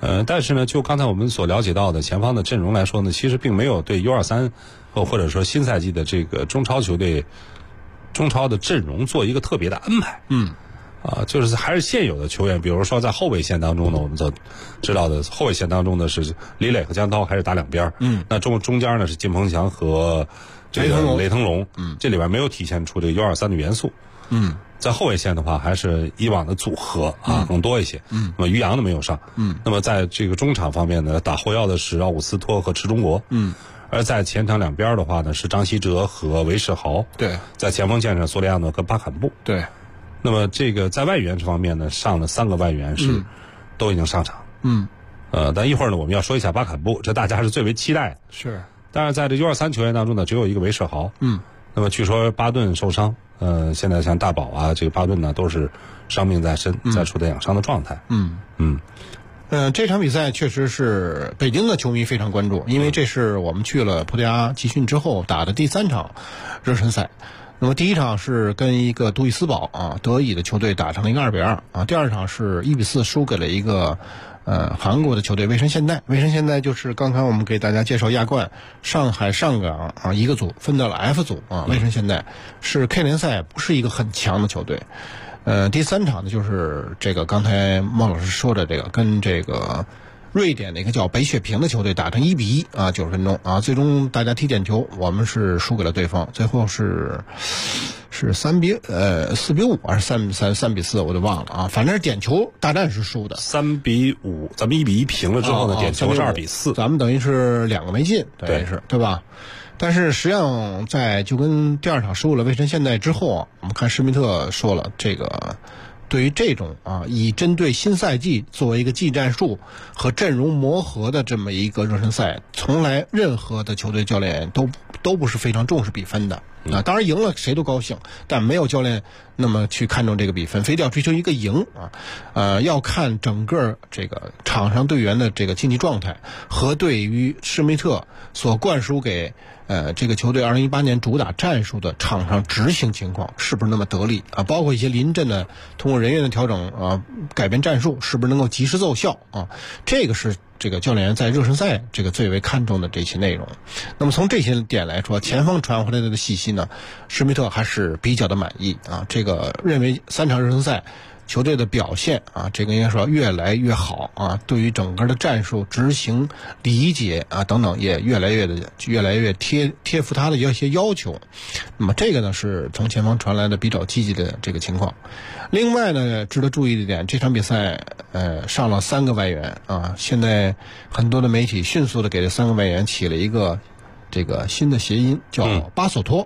[SPEAKER 5] 但是呢，就刚才我们所了解到的前方的阵容来说呢，其实并没有对 U23 或者说新赛季的这个中超球队中超的阵容做一个特别的安排。就是还是现有的球员，比如说在后卫线当中呢，我们所知道的后卫线当中呢是李磊和江涛还是打两边，那中间呢是金鹏翔和这个雷腾龙，这里边没有体现出这个 U23 的元素。在后卫线的话，还是以往的组合更多一些。那么于洋的没有上。那么在这个中场方面呢，打后腰的是奥古斯托和池中国。而在前场两边的话呢，是张稀哲和韦世豪。
[SPEAKER 6] 对，
[SPEAKER 5] 在前锋线上，索里亚诺跟巴坎布。
[SPEAKER 6] 对。
[SPEAKER 5] 那么这个在外援这方面呢，上了3个外援是都已经上场。但一会儿呢，我们要说一下巴坎布，这大家是最为期待的。
[SPEAKER 6] 是。
[SPEAKER 5] 但是在这 U23 球员当中呢，只有一个韦世豪。那么据说巴顿受伤，现在像大宝啊，这个巴顿呢都是伤病在身，在处在养伤的状态。
[SPEAKER 6] 这场比赛确实是北京的球迷非常关注，因为这是我们去了葡萄牙集训之后打的第3场热身赛。那么第一场是跟一个杜伊斯堡德乙的球队打成了一个2-2第二场是1-4输给了一个韩国的球队蔚山现代。蔚山现代就是刚才我们给大家介绍亚冠上海上港一个组分到了 F 组蔚山现代是 K 联赛不是一个很强的球队。第3场呢就是这个刚才孟老师说的这个跟这个瑞典的一个叫北雪平的球队打成1-190分钟最终大家踢点球，我们是输给了对方，最后是4-5还是3-4，我就忘了反正是点球大战是输的
[SPEAKER 5] 3-5，咱们1-1平了之后呢，点球是2-4，
[SPEAKER 6] 咱们等于是2个没进，等于是对吧？但是实际上就跟第2场输了蔚山现代之后我们看施密特说了，这个对于这种以针对新赛季作为一个技战术和阵容磨合的这么一个热身赛，从来任何的球队教练都不是非常重视比分的当然赢了谁都高兴，但没有教练那么去看重这个比分，非得要追求一个赢要看整个这个场上队员的这个竞技状态和对于施密特所灌输给这个球队2018年主打战术的场上执行情况是不是那么得力包括一些临阵的通过人员的调整改变战术是不是能够及时奏效这个是这个教练员在热身赛这个最为看重的这些内容。那么从这些点来说，前方传回来的信息呢，施密特还是比较的满意这个认为3场热身赛球队的表现这个应该说越来越好对于整个的战术执行理解等等也越来越贴服他的一些要求。那么这个呢是从前方传来的比较积极的这个情况。另外呢，值得注意的一点，这场比赛上了3个外援现在很多的媒体迅速的给这3个外援起了一个这个新的谐音，叫巴索托。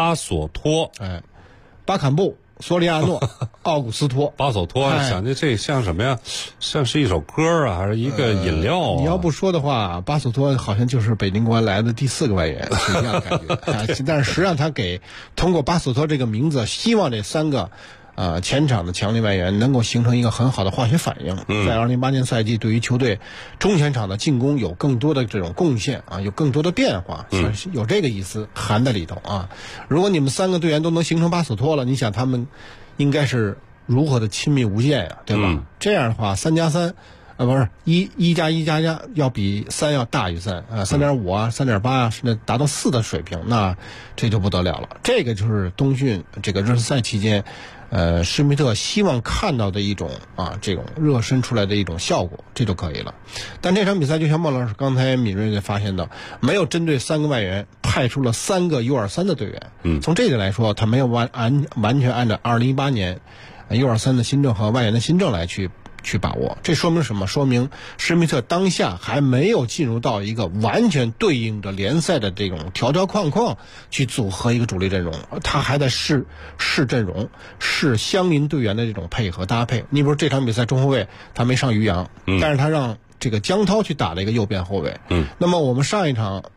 [SPEAKER 6] 巴坎布、索里亚诺、奥古斯托。
[SPEAKER 5] 巴索托想着这像什么呀？像是一首歌还是一个饮料
[SPEAKER 6] 你要不说的话，巴索托好像就是北京国安来的第4个外援，是这样感觉但是实际上他通过巴索托这个名字，希望这3个前场的强力外援能够形成一个很好的化学反应，在2008年赛季对于球队中前场的进攻有更多的这种贡献有更多的变化，有这个意思含在里头如果你们3个队员都能形成巴索托了，你想他们应该是如何的亲密无间呀，对吧？这样的话3+3不是1+1+1要比3要大于33.5 3.8甚至达到4的水平，那这就不得了了。这个就是冬训这个热身赛期间施密特希望看到的一种这种热身出来的一种效果，这就可以了。但这场比赛就像孟老师刚才敏锐的发现的，没有针对3个外援派出了3个 U23 的队员。从这点来说，他没有完全按照2018年 U23 的新政和外援的新政来去把握。这说明什么？说明施密特当下还没有进入到一个完全对应着联赛的这种条框去组合一个主力阵容，他还在试阵容，试相邻队员的这种配合搭配。你比如这场比赛中后卫他没上于洋，但是他让这个江涛去打了一个右边后卫。那么我们上一场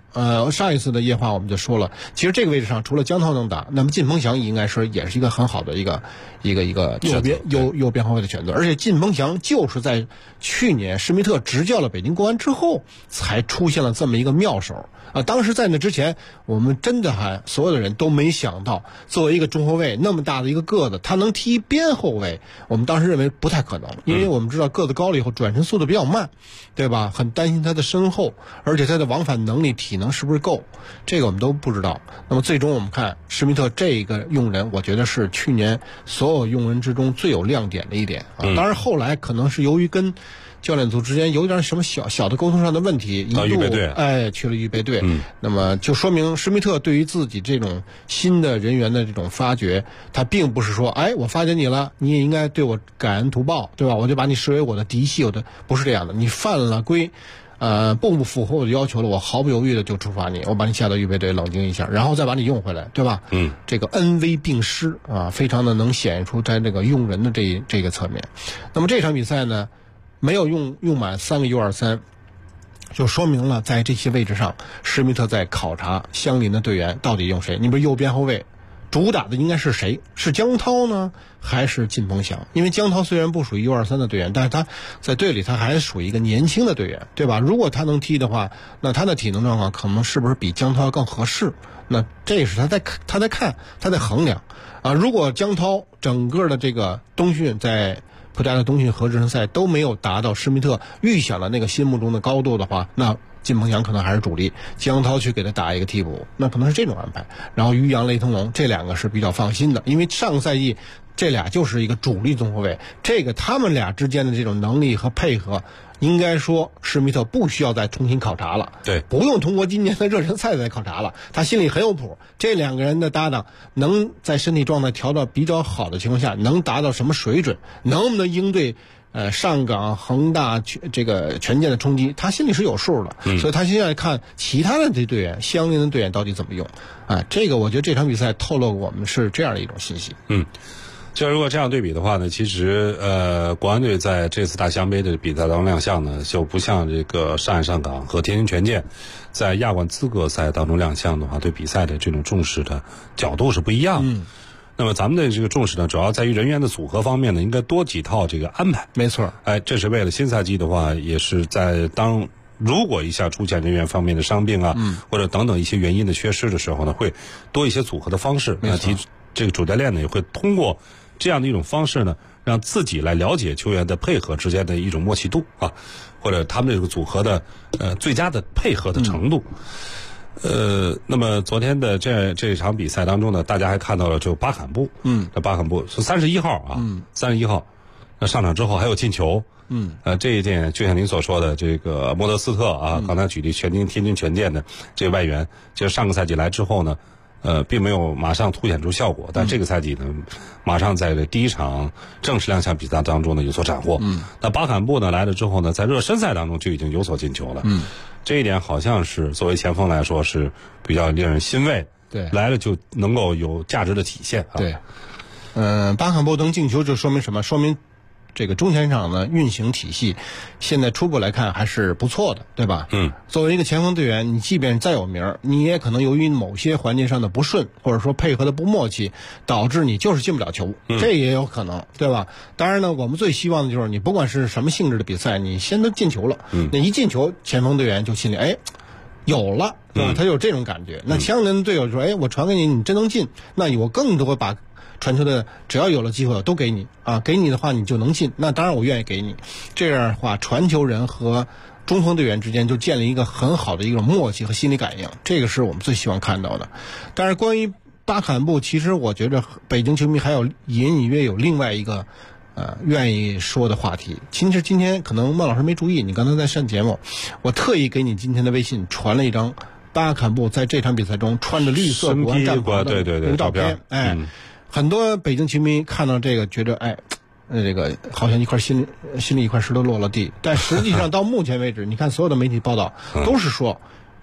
[SPEAKER 6] 上一次的夜话我们就说了，其实这个位置上除了江涛能打，那么靳鹏翔应该说也是一个很好的一个右边后卫的选择。而且靳鹏翔就是在去年施密特执教了北京国安之后，才出现了这么一个妙手啊！当时在那之前，我们真的所有的人都没想到，作为一个中后卫那么大的一个个子，他能踢边后卫，我们当时认为不太可能，因为我们知道个子高了以后转身速度比较慢，对吧？很担心他的身后，而且他的往返能力、体能是不是够，这个我们都不知道。那么最终我们看施密特这个用人，我觉得是去年所有用人之中最有亮点的一点啊。当然后来可能是由于跟教练组之间有点什么小的沟通上的问题，一度
[SPEAKER 5] 预备队
[SPEAKER 6] 去了预备队，那么就说明施密特对于自己这种新的人员的这种发掘，他并不是说我发掘你了，你也应该对我感恩图报，对吧？我就把你视为我的嫡系，不是这样的，你犯了规。不符合我的要求了，我毫不犹豫的就处罚你，我把你下到预备队冷静一下，然后再把你用回来，对吧？这个恩威并施啊，非常的能显示出在这个用人的这个侧面。那么这场比赛呢，没有用满3个U23，就说明了在这些位置上，施密特在考察相邻的队员到底用谁。你比如右边后卫主打的应该是谁？是江涛呢，还是靳鹏翔？因为江涛虽然不属于U23的队员，但是他在队里他还是属于一个年轻的队员，对吧？如果他能踢的话，那他的体能状况可能是不是比江涛更合适？那这也是他在看，他在衡量啊。如果江涛整个的这个冬训在葡萄牙的冬训和热身赛都没有达到施密特预想的那个心目中的高度的话，那靳鹏翔可能还是主力，江涛去给他打一个替补，那可能是这种安排。然后于洋、雷腾龙这两个是比较放心的，因为上个赛季这俩就是一个主力中后卫，这个他们俩之间的这种能力和配合，应该说施密特不需要再重新考察了，
[SPEAKER 5] 对，
[SPEAKER 6] 不用通过今年的热身赛再考察了，他心里很有谱。这两个人的搭档能在身体状态调到比较好的情况下，能达到什么水准，能不能应对上港、恒大这个权健的冲击，他心里是有数的，所以他现在看其他的这队员相邻的队员到底怎么用啊。这个我觉得这场比赛透露我们是这样的一种信息。
[SPEAKER 5] 就如果这样对比的话呢，其实国安队在这次大西洋杯的比赛当中亮相呢，就不像这个上海上港和天津权健在亚冠资格赛当中亮相的话，对比赛的这种重视的角度是不一样的。那么咱们的这个重视呢，主要在于人员的组合方面呢，应该多几套这个安排。
[SPEAKER 6] 没错，
[SPEAKER 5] 这是为了新赛季的话，也是在如果一下出现人员方面的伤病啊，或者等等一些原因的缺失的时候呢，会多一些组合的方式。那这个主教练呢，也会通过这样的一种方式呢，让自己来了解球员的配合之间的一种默契度啊，或者他们这个组合的最佳的配合的程度。那么昨天的这场比赛当中呢，大家还看到了就巴坎布，这巴坎布是31号啊，31号，那上场之后还有进球，这一点就像您所说的，这个莫德斯特啊，刚才举例天津权健的这个外援，就是上个赛季来之后呢，并没有马上凸显出效果，但这个赛季呢，马上在第一场正式亮相比赛当中呢有所斩获。那巴坎布呢来了之后呢，在热身赛当中就已经有所进球了。这一点好像是作为前锋来说是比较令人欣慰。
[SPEAKER 6] 对，
[SPEAKER 5] 来了就能够有价值的体现啊。
[SPEAKER 6] 对，巴坎布能进球就说明什么？说明这个中前场的运行体系现在初步来看还是不错的，对吧？作为一个前锋队员，你即便再有名，你也可能由于某些环节上的不顺，或者说配合的不默契，导致你就是进不了球，这也有可能，对吧？当然呢，我们最希望的就是你不管是什么性质的比赛，你先都进球了，那一进球，前锋队员就心里有了，对吧？他有这种感觉。那相邻的队友说，我传给你，你真能进，那我更多把传球的只要有了机会我都给你啊，给你的话你就能进，那当然我愿意给你。这样的话，传球人和中锋队员之间就建立一个很好的一种默契和心理感应，这个是我们最希望看到的。但是关于巴坎布，其实我觉得北京球迷还有隐隐约有另外一个愿意说的话题。其实今天可能孟老师没注意，你刚才在上节目，我特意给你今天的微信传了一张巴坎布在这场比赛中穿着绿色国安战袍的一个照片。很多北京球迷看到这个觉得这个好像心里一块石头落了地，但实际上到目前为止，你看所有的媒体报道都是说，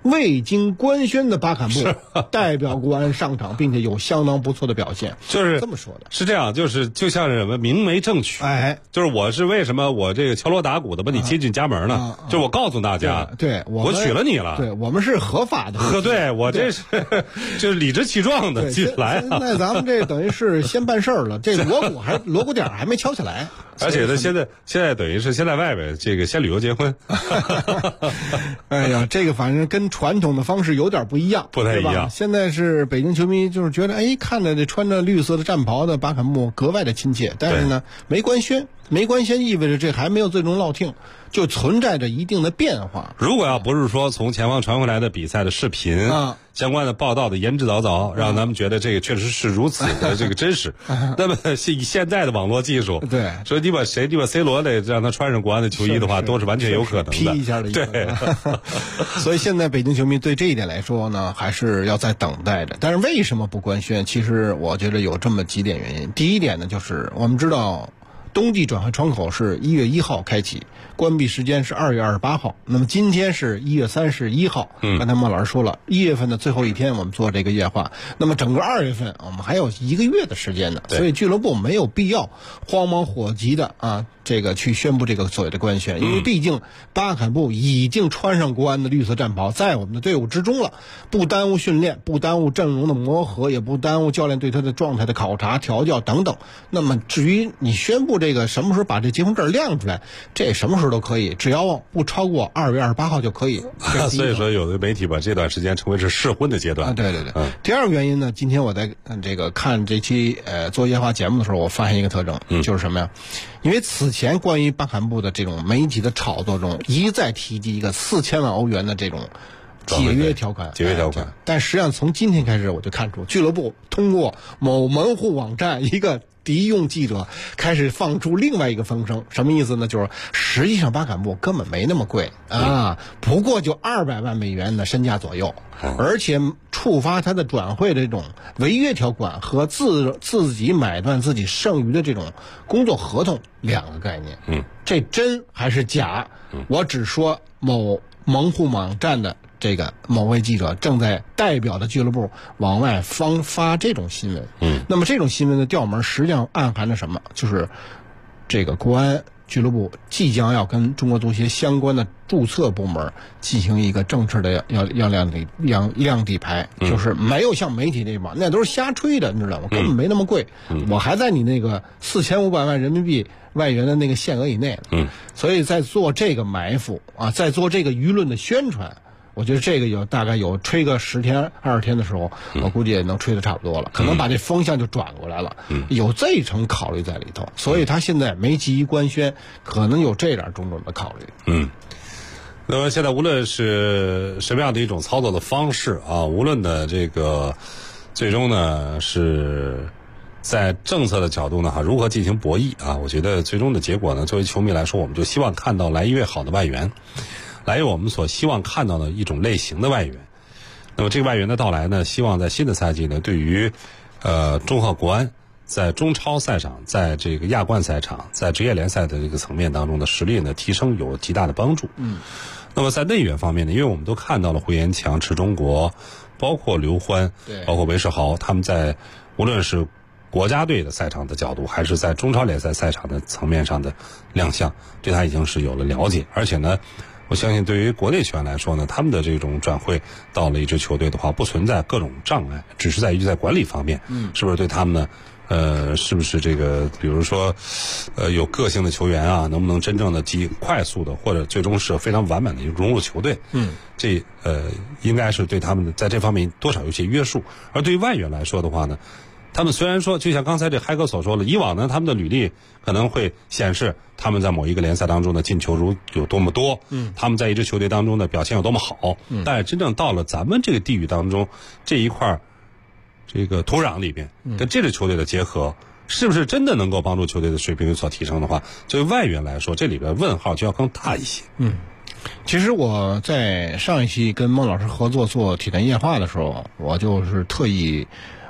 [SPEAKER 6] 未经官宣的巴坎布代表国安上场，并且有相当不错的表现，
[SPEAKER 5] 就是
[SPEAKER 6] 这么说的。
[SPEAKER 5] 是这样，就像是什么明媒正娶，就是我是为什么我这个敲锣打鼓的把你接进家门呢？就我告诉大家，
[SPEAKER 6] 对
[SPEAKER 5] 我娶了你了，
[SPEAKER 6] 对我们是合法的，
[SPEAKER 5] 对我这是就是理直气壮的进来了。
[SPEAKER 6] 那咱们这等于是先办事儿了，这锣鼓点还没敲起来。
[SPEAKER 5] 而且呢，现在等于是先在外边这个先旅游结婚。
[SPEAKER 6] 哎呀，这个反正跟传统的方式有点不一样，
[SPEAKER 5] 不太一样。
[SPEAKER 6] 现在是北京球迷就是觉得，看着这穿着绿色的战袍的巴坎布格外的亲切，但是呢，没官宣意味着这还没有最终落定，就存在着一定的变化。
[SPEAKER 5] 如果要不是说从前方传回来的比赛的视频相关的报道的言之凿凿，让咱们觉得这个确实是如此的这个真实，那么以现在的网络技术，
[SPEAKER 6] 对，
[SPEAKER 5] 说你把 C 罗得让他穿上国安的球衣的话，都是完全有可能的，
[SPEAKER 6] P 一下的意思。
[SPEAKER 5] 对，
[SPEAKER 6] 所以现在北京球迷对这一点来说呢，还是要再等待着。但是为什么不官宣？其实我觉得有这么几点原因。第一点呢，就是我们知道冬季转会窗口是1月1号开启，关闭时间是2月28号。那么今天是1月31号，刚才孟老师说了，1月份的最后一天我们做这个夜话，那么整个2月份我们还有1个月的时间呢，所以俱乐部没有必要慌忙火急的这个去宣布这个所谓的官宣，因为毕竟巴坎布已经穿上国安的绿色战袍，在我们的队伍之中了，不耽误训练，不耽误阵容的磨合，也不耽误教练对他的状态的考察调教等等。那么至于你宣布这个什么时候把这结婚证亮出来，这什么时候都可以，只要不超过2月28号就可以。
[SPEAKER 5] 所以说有的媒体把这段时间称为是试婚的阶段。
[SPEAKER 6] 对。第二个原因呢，今天我在这个看这期做夜话节目的时候，我发现一个特征，就是什么呀？因为此前关于巴坎布的这种媒体的炒作中，一再提及一个4000万欧元的这种解约条款，但实际上从今天开始我就看出，俱乐部通过某门户网站一个敌用记者开始放出另外一个风声，什么意思呢？就是实际上巴坎布根本没那么贵不过就200万美元的身价左右，而且触发他的转会的这种违约条款和自己买断自己剩余的这种工作合同两个概念。这真还是假？我只说某门户网站的这个某位记者正在代表的俱乐部往外发这种新闻。那么这种新闻的调门实际上暗含着什么？就是这个国安俱乐部即将要跟中国足协相关的注册部门进行一个正式的要亮底牌，就是没有像媒体那帮，那都是瞎吹的，你知道吗？根本没那么贵，我还在你那个4500万人民币外援的那个限额以内。所以在做这个埋伏在做这个舆论的宣传，我觉得这个大概有吹个10天20天的时候，我估计也能吹得差不多了，可能把这风向就转过来了，有这一层考虑在里头，所以他现在没急于官宣，可能有这点种种的考虑。
[SPEAKER 5] 那么现在无论是什么样的一种操作的方式无论呢这个最终呢是在政策的角度呢如何进行博弈我觉得最终的结果呢，作为球迷来说，我们就希望看到来越好的外援，来我们所希望看到的一种类型的外援。那么这个外援的到来呢，希望在新的赛季呢，对于中赫国安在中超赛场，在这个亚冠赛场，在职业联赛的这个层面当中的实力呢提升有极大的帮助。那么在内援方面呢，因为我们都看到了胡延强、池中国，包括刘欢，包括韦世豪，他们在无论是国家队的赛场的角度，还是在中超联赛赛场的层面上的亮相，对他已经是有了了解。而且呢，我相信对于国内球员来说呢，他们的这种转会到了一支球队的话，不存在各种障碍，只是在于在管理方面，是不是对他们呢？是不是这个，比如说，有个性的球员能不能真正的快速的，或者最终是非常完满的融入球队？这应该是对他们的在这方面多少有些约束。而对于外援来说的话呢，他们虽然说，就像刚才这嗨哥所说的，以往呢他们的履历可能会显示他们在某一个联赛当中的进球有多么多，他们在一支球队当中的表现有多么好，但是真正到了咱们这个地域当中这一块这个土壤里边，跟这支球队的结合，是不是真的能够帮助球队的水平有所提升的话，作为外援来说，这里边问号就要更大一些。
[SPEAKER 6] 其实我在上一期跟孟老师合作做体坛夜话的时候，我就是特意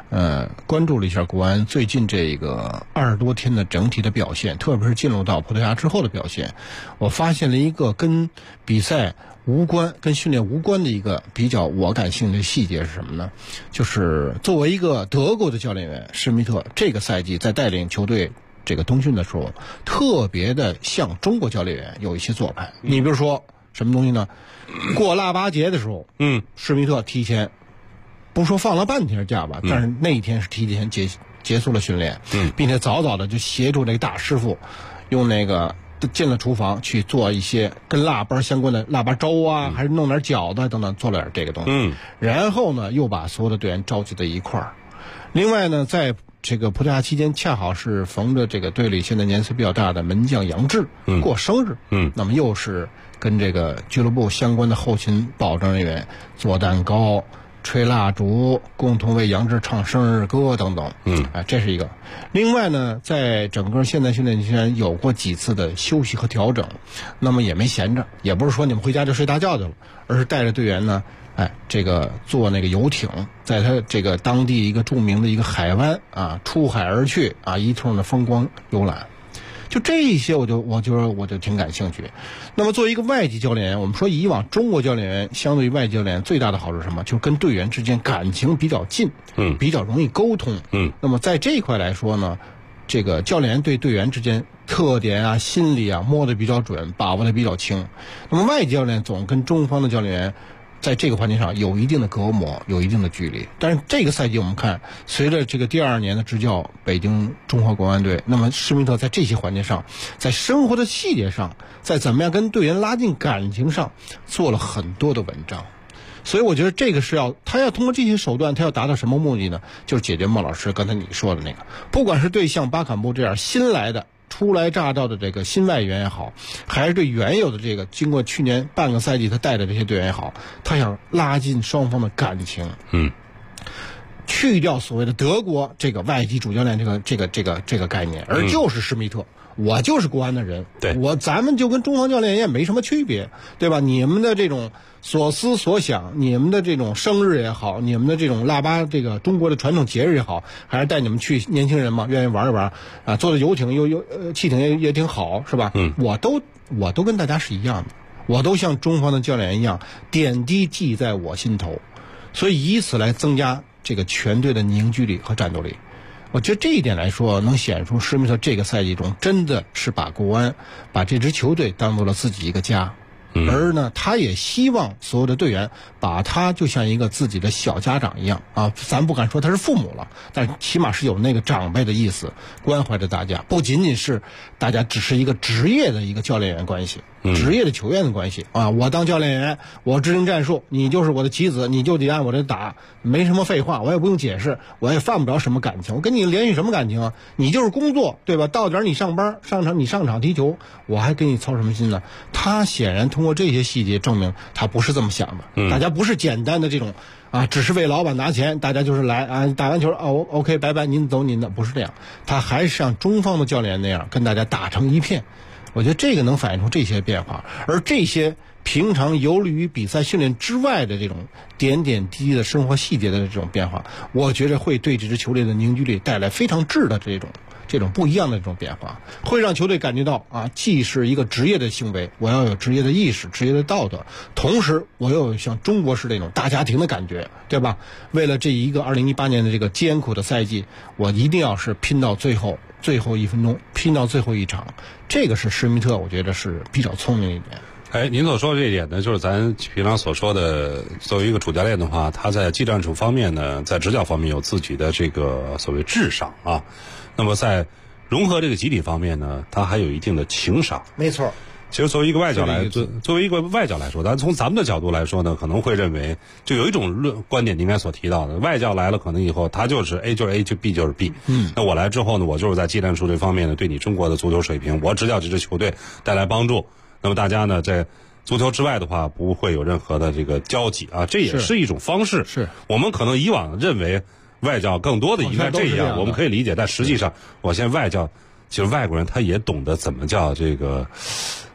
[SPEAKER 6] 关注了一下国安最近这个20多天的整体的表现，特别是进入到葡萄牙之后的表现，我发现了一个跟比赛无关、跟训练无关的一个比较我感兴趣的细节是什么呢？就是作为一个德国的教练员，施密特这个赛季在带领球队这个冬训的时候，特别的向中国教练员有一些做派。你比如说什么东西呢？过腊八节的时候，施密特提前。不说放了半天假吧，但是那一天是提前结束了训练，并且早早的就协助这个大师傅，用那个进了厨房去做一些跟腊八相关的腊八粥啊，还是弄点饺子等等，做了点这个东西。然后呢，又把所有的队员召集在一块儿。另外呢，在这个葡萄牙期间，恰好是逢着这个队里现在年岁比较大的门将杨志过生日，那么又是跟这个俱乐部相关的后勤保障人员做蛋糕。吹蜡烛，共同为杨志唱生日歌等等，这是一个。另外呢，在整个现代训练期间有过几次的休息和调整，那么也没闲着，也不是说你们回家就睡大觉去了，而是带着队员呢，这个坐那个游艇，在他这个当地一个著名的一个海湾啊，出海而去啊，一通的风光游览。就这一些我就挺感兴趣。那么作为一个外籍教练员，我们说以往中国教练员相对于外籍教练员最大的好处是什么？就是跟队员之间感情比较近，比较容易沟通。那么在这一块来说呢，这个教练员对队员之间特点啊、心理啊摸得比较准，把握得比较轻。那么外籍教练总跟中方的教练员在这个环节上有一定的隔膜，有一定的距离。但是这个赛季我们看，随着这个第2年的执教北京中华国安队，那么施密特在这些环节上，在生活的细节上，在怎么样跟队员拉近感情上，做了很多的文章。所以我觉得这个是他要通过这些手段，他要达到什么目的呢？就是解决孟老师刚才你说的那个，不管是对像巴坎布这样新来的初来乍到的这个新外援也好，还是对原有的这个经过去年半个赛季他带的这些队员也好，他想拉近双方的感情，去掉所谓的德国这个外籍主教练这个概念，而就是施密特。我就是国安的人，咱们就跟中方教练也没什么区别，对吧？你们的这种所思所想，你们的这种生日也好，你们的这种腊八这个中国的传统节日也好，还是带你们去年轻人嘛，愿意玩一玩啊，坐的游艇又汽艇也挺好，是吧？我都跟大家是一样的，我都像中方的教练一样，点滴记在我心头，所以以此来增加这个全队的凝聚力和战斗力。我觉得这一点来说，能显出施密特这个赛季中真的是把国安、把这支球队当做了自己一个家，而呢，他也希望所有的队员把他就像一个自己的小家长一样啊，咱不敢说他是父母了，但起码是有那个长辈的意思，关怀着大家，不仅仅是大家只是一个职业的一个教练员关系。职业的球员的关系啊，我当教练员，我制定战术，你就是我的棋子，你就得按我这打，没什么废话，我也不用解释，我也犯不着什么感情，我跟你联系什么感情啊？你就是工作，对吧？到点你上班，你上场踢球，我还跟你操什么心呢？他显然通过这些细节证明他不是这么想的，大家不是简单的这种啊，只是为老板拿钱，大家就是来啊，打完球OK，拜拜，您走您的，不是这样，他还是像中方的教练那样跟大家打成一片。我觉得这个能反映出这些变化，而这些平常游离于比赛训练之外的这种点点滴滴的生活细节的这种变化，我觉得会对这支球队的凝聚力带来非常质的这种不一样的这种变化，会让球队感觉到啊，既是一个职业的行为，我要有职业的意识、职业的道德，同时我又有像中国式那种大家庭的感觉，对吧？为了这一个2018年的这个艰苦的赛季，我一定要是拼到最后1分钟，拼到最后一场，这个是施密特，我觉得是比较聪明一点。
[SPEAKER 5] 您所说的这一点呢，就是咱平常所说的，作为一个主教练的话，他在技战术方面呢，在执教方面有自己的这个所谓智商啊。那么在融合这个集体方面呢，他还有一定的情商。
[SPEAKER 6] 没错。
[SPEAKER 5] 其实作为一个外教来说，咱从咱们的角度来说呢，可能会认为就有一种观点，您刚才所提到的，外教来了，可能以后他就是 A 就是 A， 就 B 就是 B。那我来之后呢，我就是在技战术这方面呢，对你中国的足球水平，我执教这支球队带来帮助。那么大家呢，在足球之外的话，不会有任何的这个交集啊，这也是一种方式。
[SPEAKER 6] 是
[SPEAKER 5] 我们可能以往认为外教更多的应该这样，我们可以理解，但实际上，我现在外教，其实外国人他也懂得怎么叫这个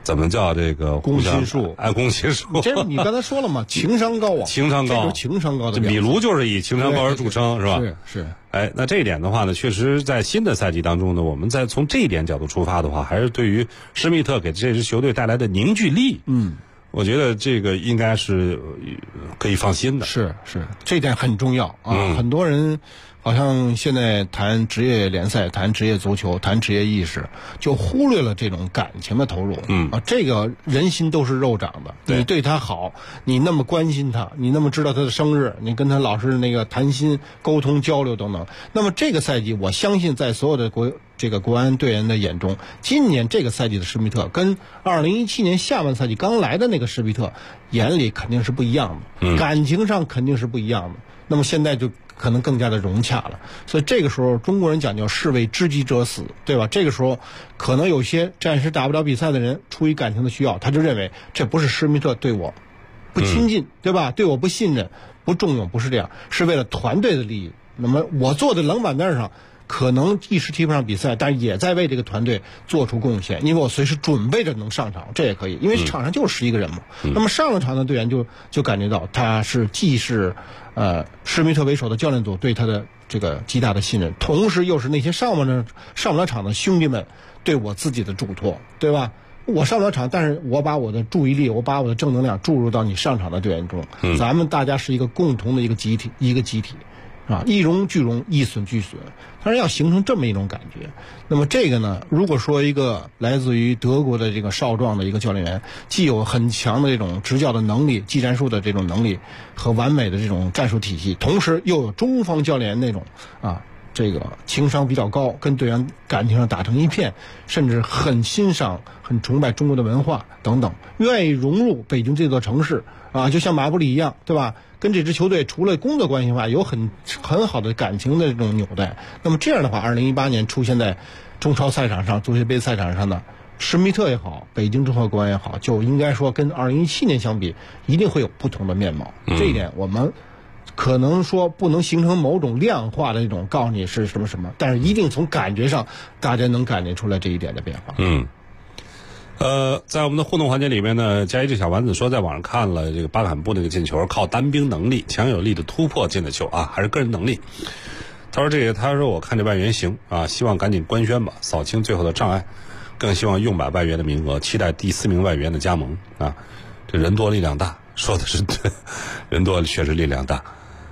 [SPEAKER 5] 怎么叫这个
[SPEAKER 6] 攻心术？
[SPEAKER 5] 攻心术。
[SPEAKER 6] 这你刚才说了嘛，情商高啊，
[SPEAKER 5] 情商高，
[SPEAKER 6] 这就是情商高的。
[SPEAKER 5] 米卢就是以情商高而著称，是吧？
[SPEAKER 6] 是。
[SPEAKER 5] 那这一点的话呢，确实在新的赛季当中呢，我们在从这一点角度出发的话，还是对于施密特给这支球队带来的凝聚力，我觉得这个应该是可以放心的。
[SPEAKER 6] 是，这一点很重要啊。很多人好像现在谈职业联赛、谈职业足球、谈职业意识，就忽略了这种感情的投入。这个人心都是肉长的。你对他好，你那么关心他，你那么知道他的生日，你跟他老是那个谈心、沟通、交流等等。那么这个赛季，我相信在所有的国安队员的眼中，今年这个赛季的施密特跟2017年下半赛季刚来的那个施密特眼里肯定是不一样的，感情上肯定是不一样的。那么现在就可能更加的融洽了，所以这个时候中国人讲究士为知己者死，对吧？这个时候可能有些暂时打不了比赛的人，出于感情的需要，他就认为这不是施密特对我不亲近，对吧？对我不信任、不重用，不是这样，是为了团队的利益。那么我坐在冷板凳上，可能一时踢不上比赛，但也在为这个团队做出贡献，因为我随时准备着能上场，这也可以，因为场上就是11个人嘛。那么上了场的队员就感觉到他是既是施密特为首的教练组对他的这个极大的信任，同时又是那些上不了场的兄弟们对我自己的嘱托，对吧？我上不了场，但是我把我的注意力，我把我的正能量注入到你上场的队员中，咱们大家是一个共同的一个集体，啊，一荣俱荣，一损俱损，当然要形成这么一种感觉。那么这个呢，如果说一个来自于德国的这个少壮的一个教练员，既有很强的这种执教的能力、技战术的这种能力和完美的这种战术体系，同时又有中方教练那种这个情商比较高，跟队员感情上打成一片，甚至很欣赏、很崇拜中国的文化等等，愿意融入北京这座城市啊，就像马布里一样，对吧？跟这支球队除了工作关系外，有很好的感情的这种纽带。那么这样的话，2018年出现在中超赛场上、足协杯赛场上的施密特也好，北京中赫国安也好，就应该说跟2017年相比，一定会有不同的面貌。这一点我们可能说不能形成某种量化的这种告诉你是什么什么，但是一定从感觉上大家能感觉出来这一点的变化。
[SPEAKER 5] 在我们的互动环节里面呢，加一这小丸子说在网上看了这个巴坎布那个进球，靠单兵能力强有力的突破进的球啊，还是个人能力。他说我看这外援行啊，希望赶紧官宣吧，扫清最后的障碍，更希望用满外援的名额，期待第4名外援的加盟啊。这人多力量大，说的是对，人多确实力量大。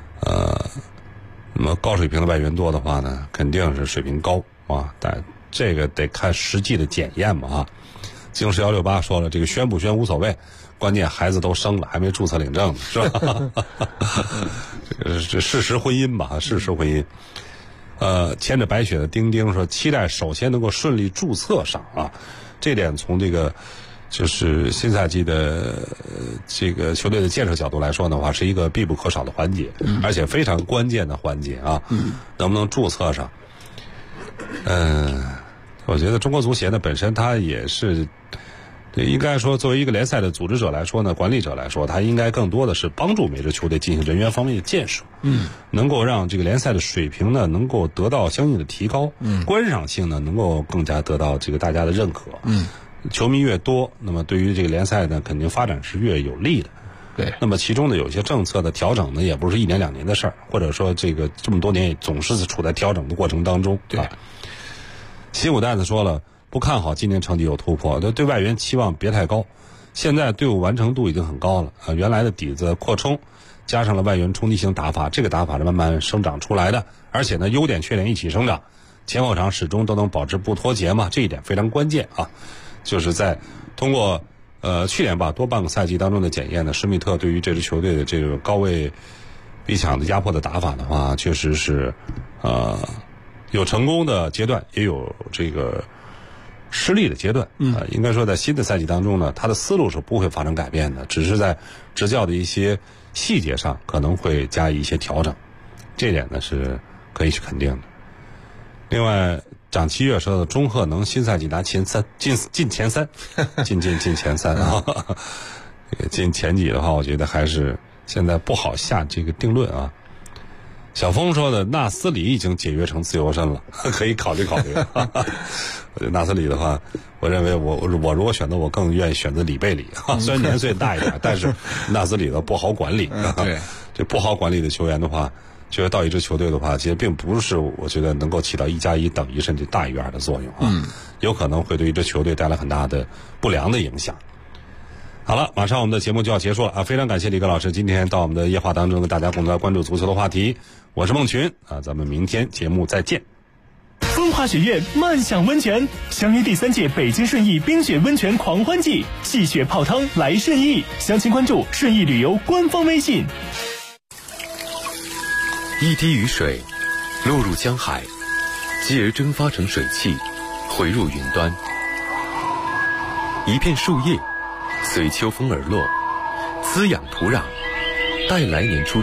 [SPEAKER 5] 那么高水平的外援多的话呢，肯定是水平高啊，但这个得看实际的检验嘛啊。京师168说了，这个宣不宣无所谓，关键孩子都生了，还没注册领证呢，是吧？这事实婚姻吧，事实婚姻。牵着白雪的丁丁说，期待首先能够顺利注册上啊，这点从这个就是新赛季的这个球队的建设角度来说的话，是一个必不可少的环节，而且非常关键的环节啊。能不能注册上？我觉得中国足协呢本身它也是，应该说作为一个联赛的组织者来说呢，管理者来说，它应该更多的是帮助每支球队进行人员方面的建设，能够让这个联赛的水平呢能够得到相应的提高，观赏性呢能够更加得到这个大家的认可，球迷越多，那么对于这个联赛呢肯定发展是越有利的。
[SPEAKER 6] 对，
[SPEAKER 5] 那么其中的有些政策的调整呢，也不是1年2年的事儿，或者说这个这么多年也总是处在调整的过程当中。
[SPEAKER 6] 对。
[SPEAKER 5] 新五蛋子说了，不看好今年成绩有突破，对外援期望别太高。现在队伍完成度已经很高了啊，原来的底子扩充，加上了外援冲击型打法，这个打法是慢慢生长出来的，而且呢优点缺点一起生长，前后场始终都能保持不脱节嘛，这一点非常关键啊。就是在通过去年吧多半个赛季当中的检验呢，施密特对于这支球队的这个高位逼抢的压迫的打法的话，确实是有成功的阶段，也有这个失利的阶段。应该说在新的赛季当中呢，他的思路是不会发生改变的，只是在执教的一些细节上可能会加以一些调整，这点呢是可以去肯定的。另外，长7月说的中赫能新赛季拿前3，进前3，进前3啊。进前几的话，我觉得还是现在不好下这个定论啊。 小峰说的，纳斯里已经解约成自由身了，可以考虑考虑。我觉得纳斯里的话，我认为我如果选择，我更愿意选择里贝里。虽然年岁大一点，但是纳斯里的不好管理。
[SPEAKER 6] 对，
[SPEAKER 5] 这不好管理的球员的话，就到一支球队的话，其实并不是我觉得能够起到1+1等于甚至大于2的作用有可能会对一支球队带来很大的不良的影响。好了，马上我们的节目就要结束了啊！非常感谢李戈老师今天到我们的夜话当中跟大家共同来关注足球的话题。我是孟群啊，咱们明天节目再见。
[SPEAKER 12] 风华雪苑漫享温泉，相约第3届北京顺义冰雪温泉狂欢季，戏雪泡汤来顺义，详情关注顺义旅游官方微信。
[SPEAKER 14] 一滴雨水落入江海，继而蒸发成水汽，回入云端。一片树叶随秋风而落，滋养土壤，待来年初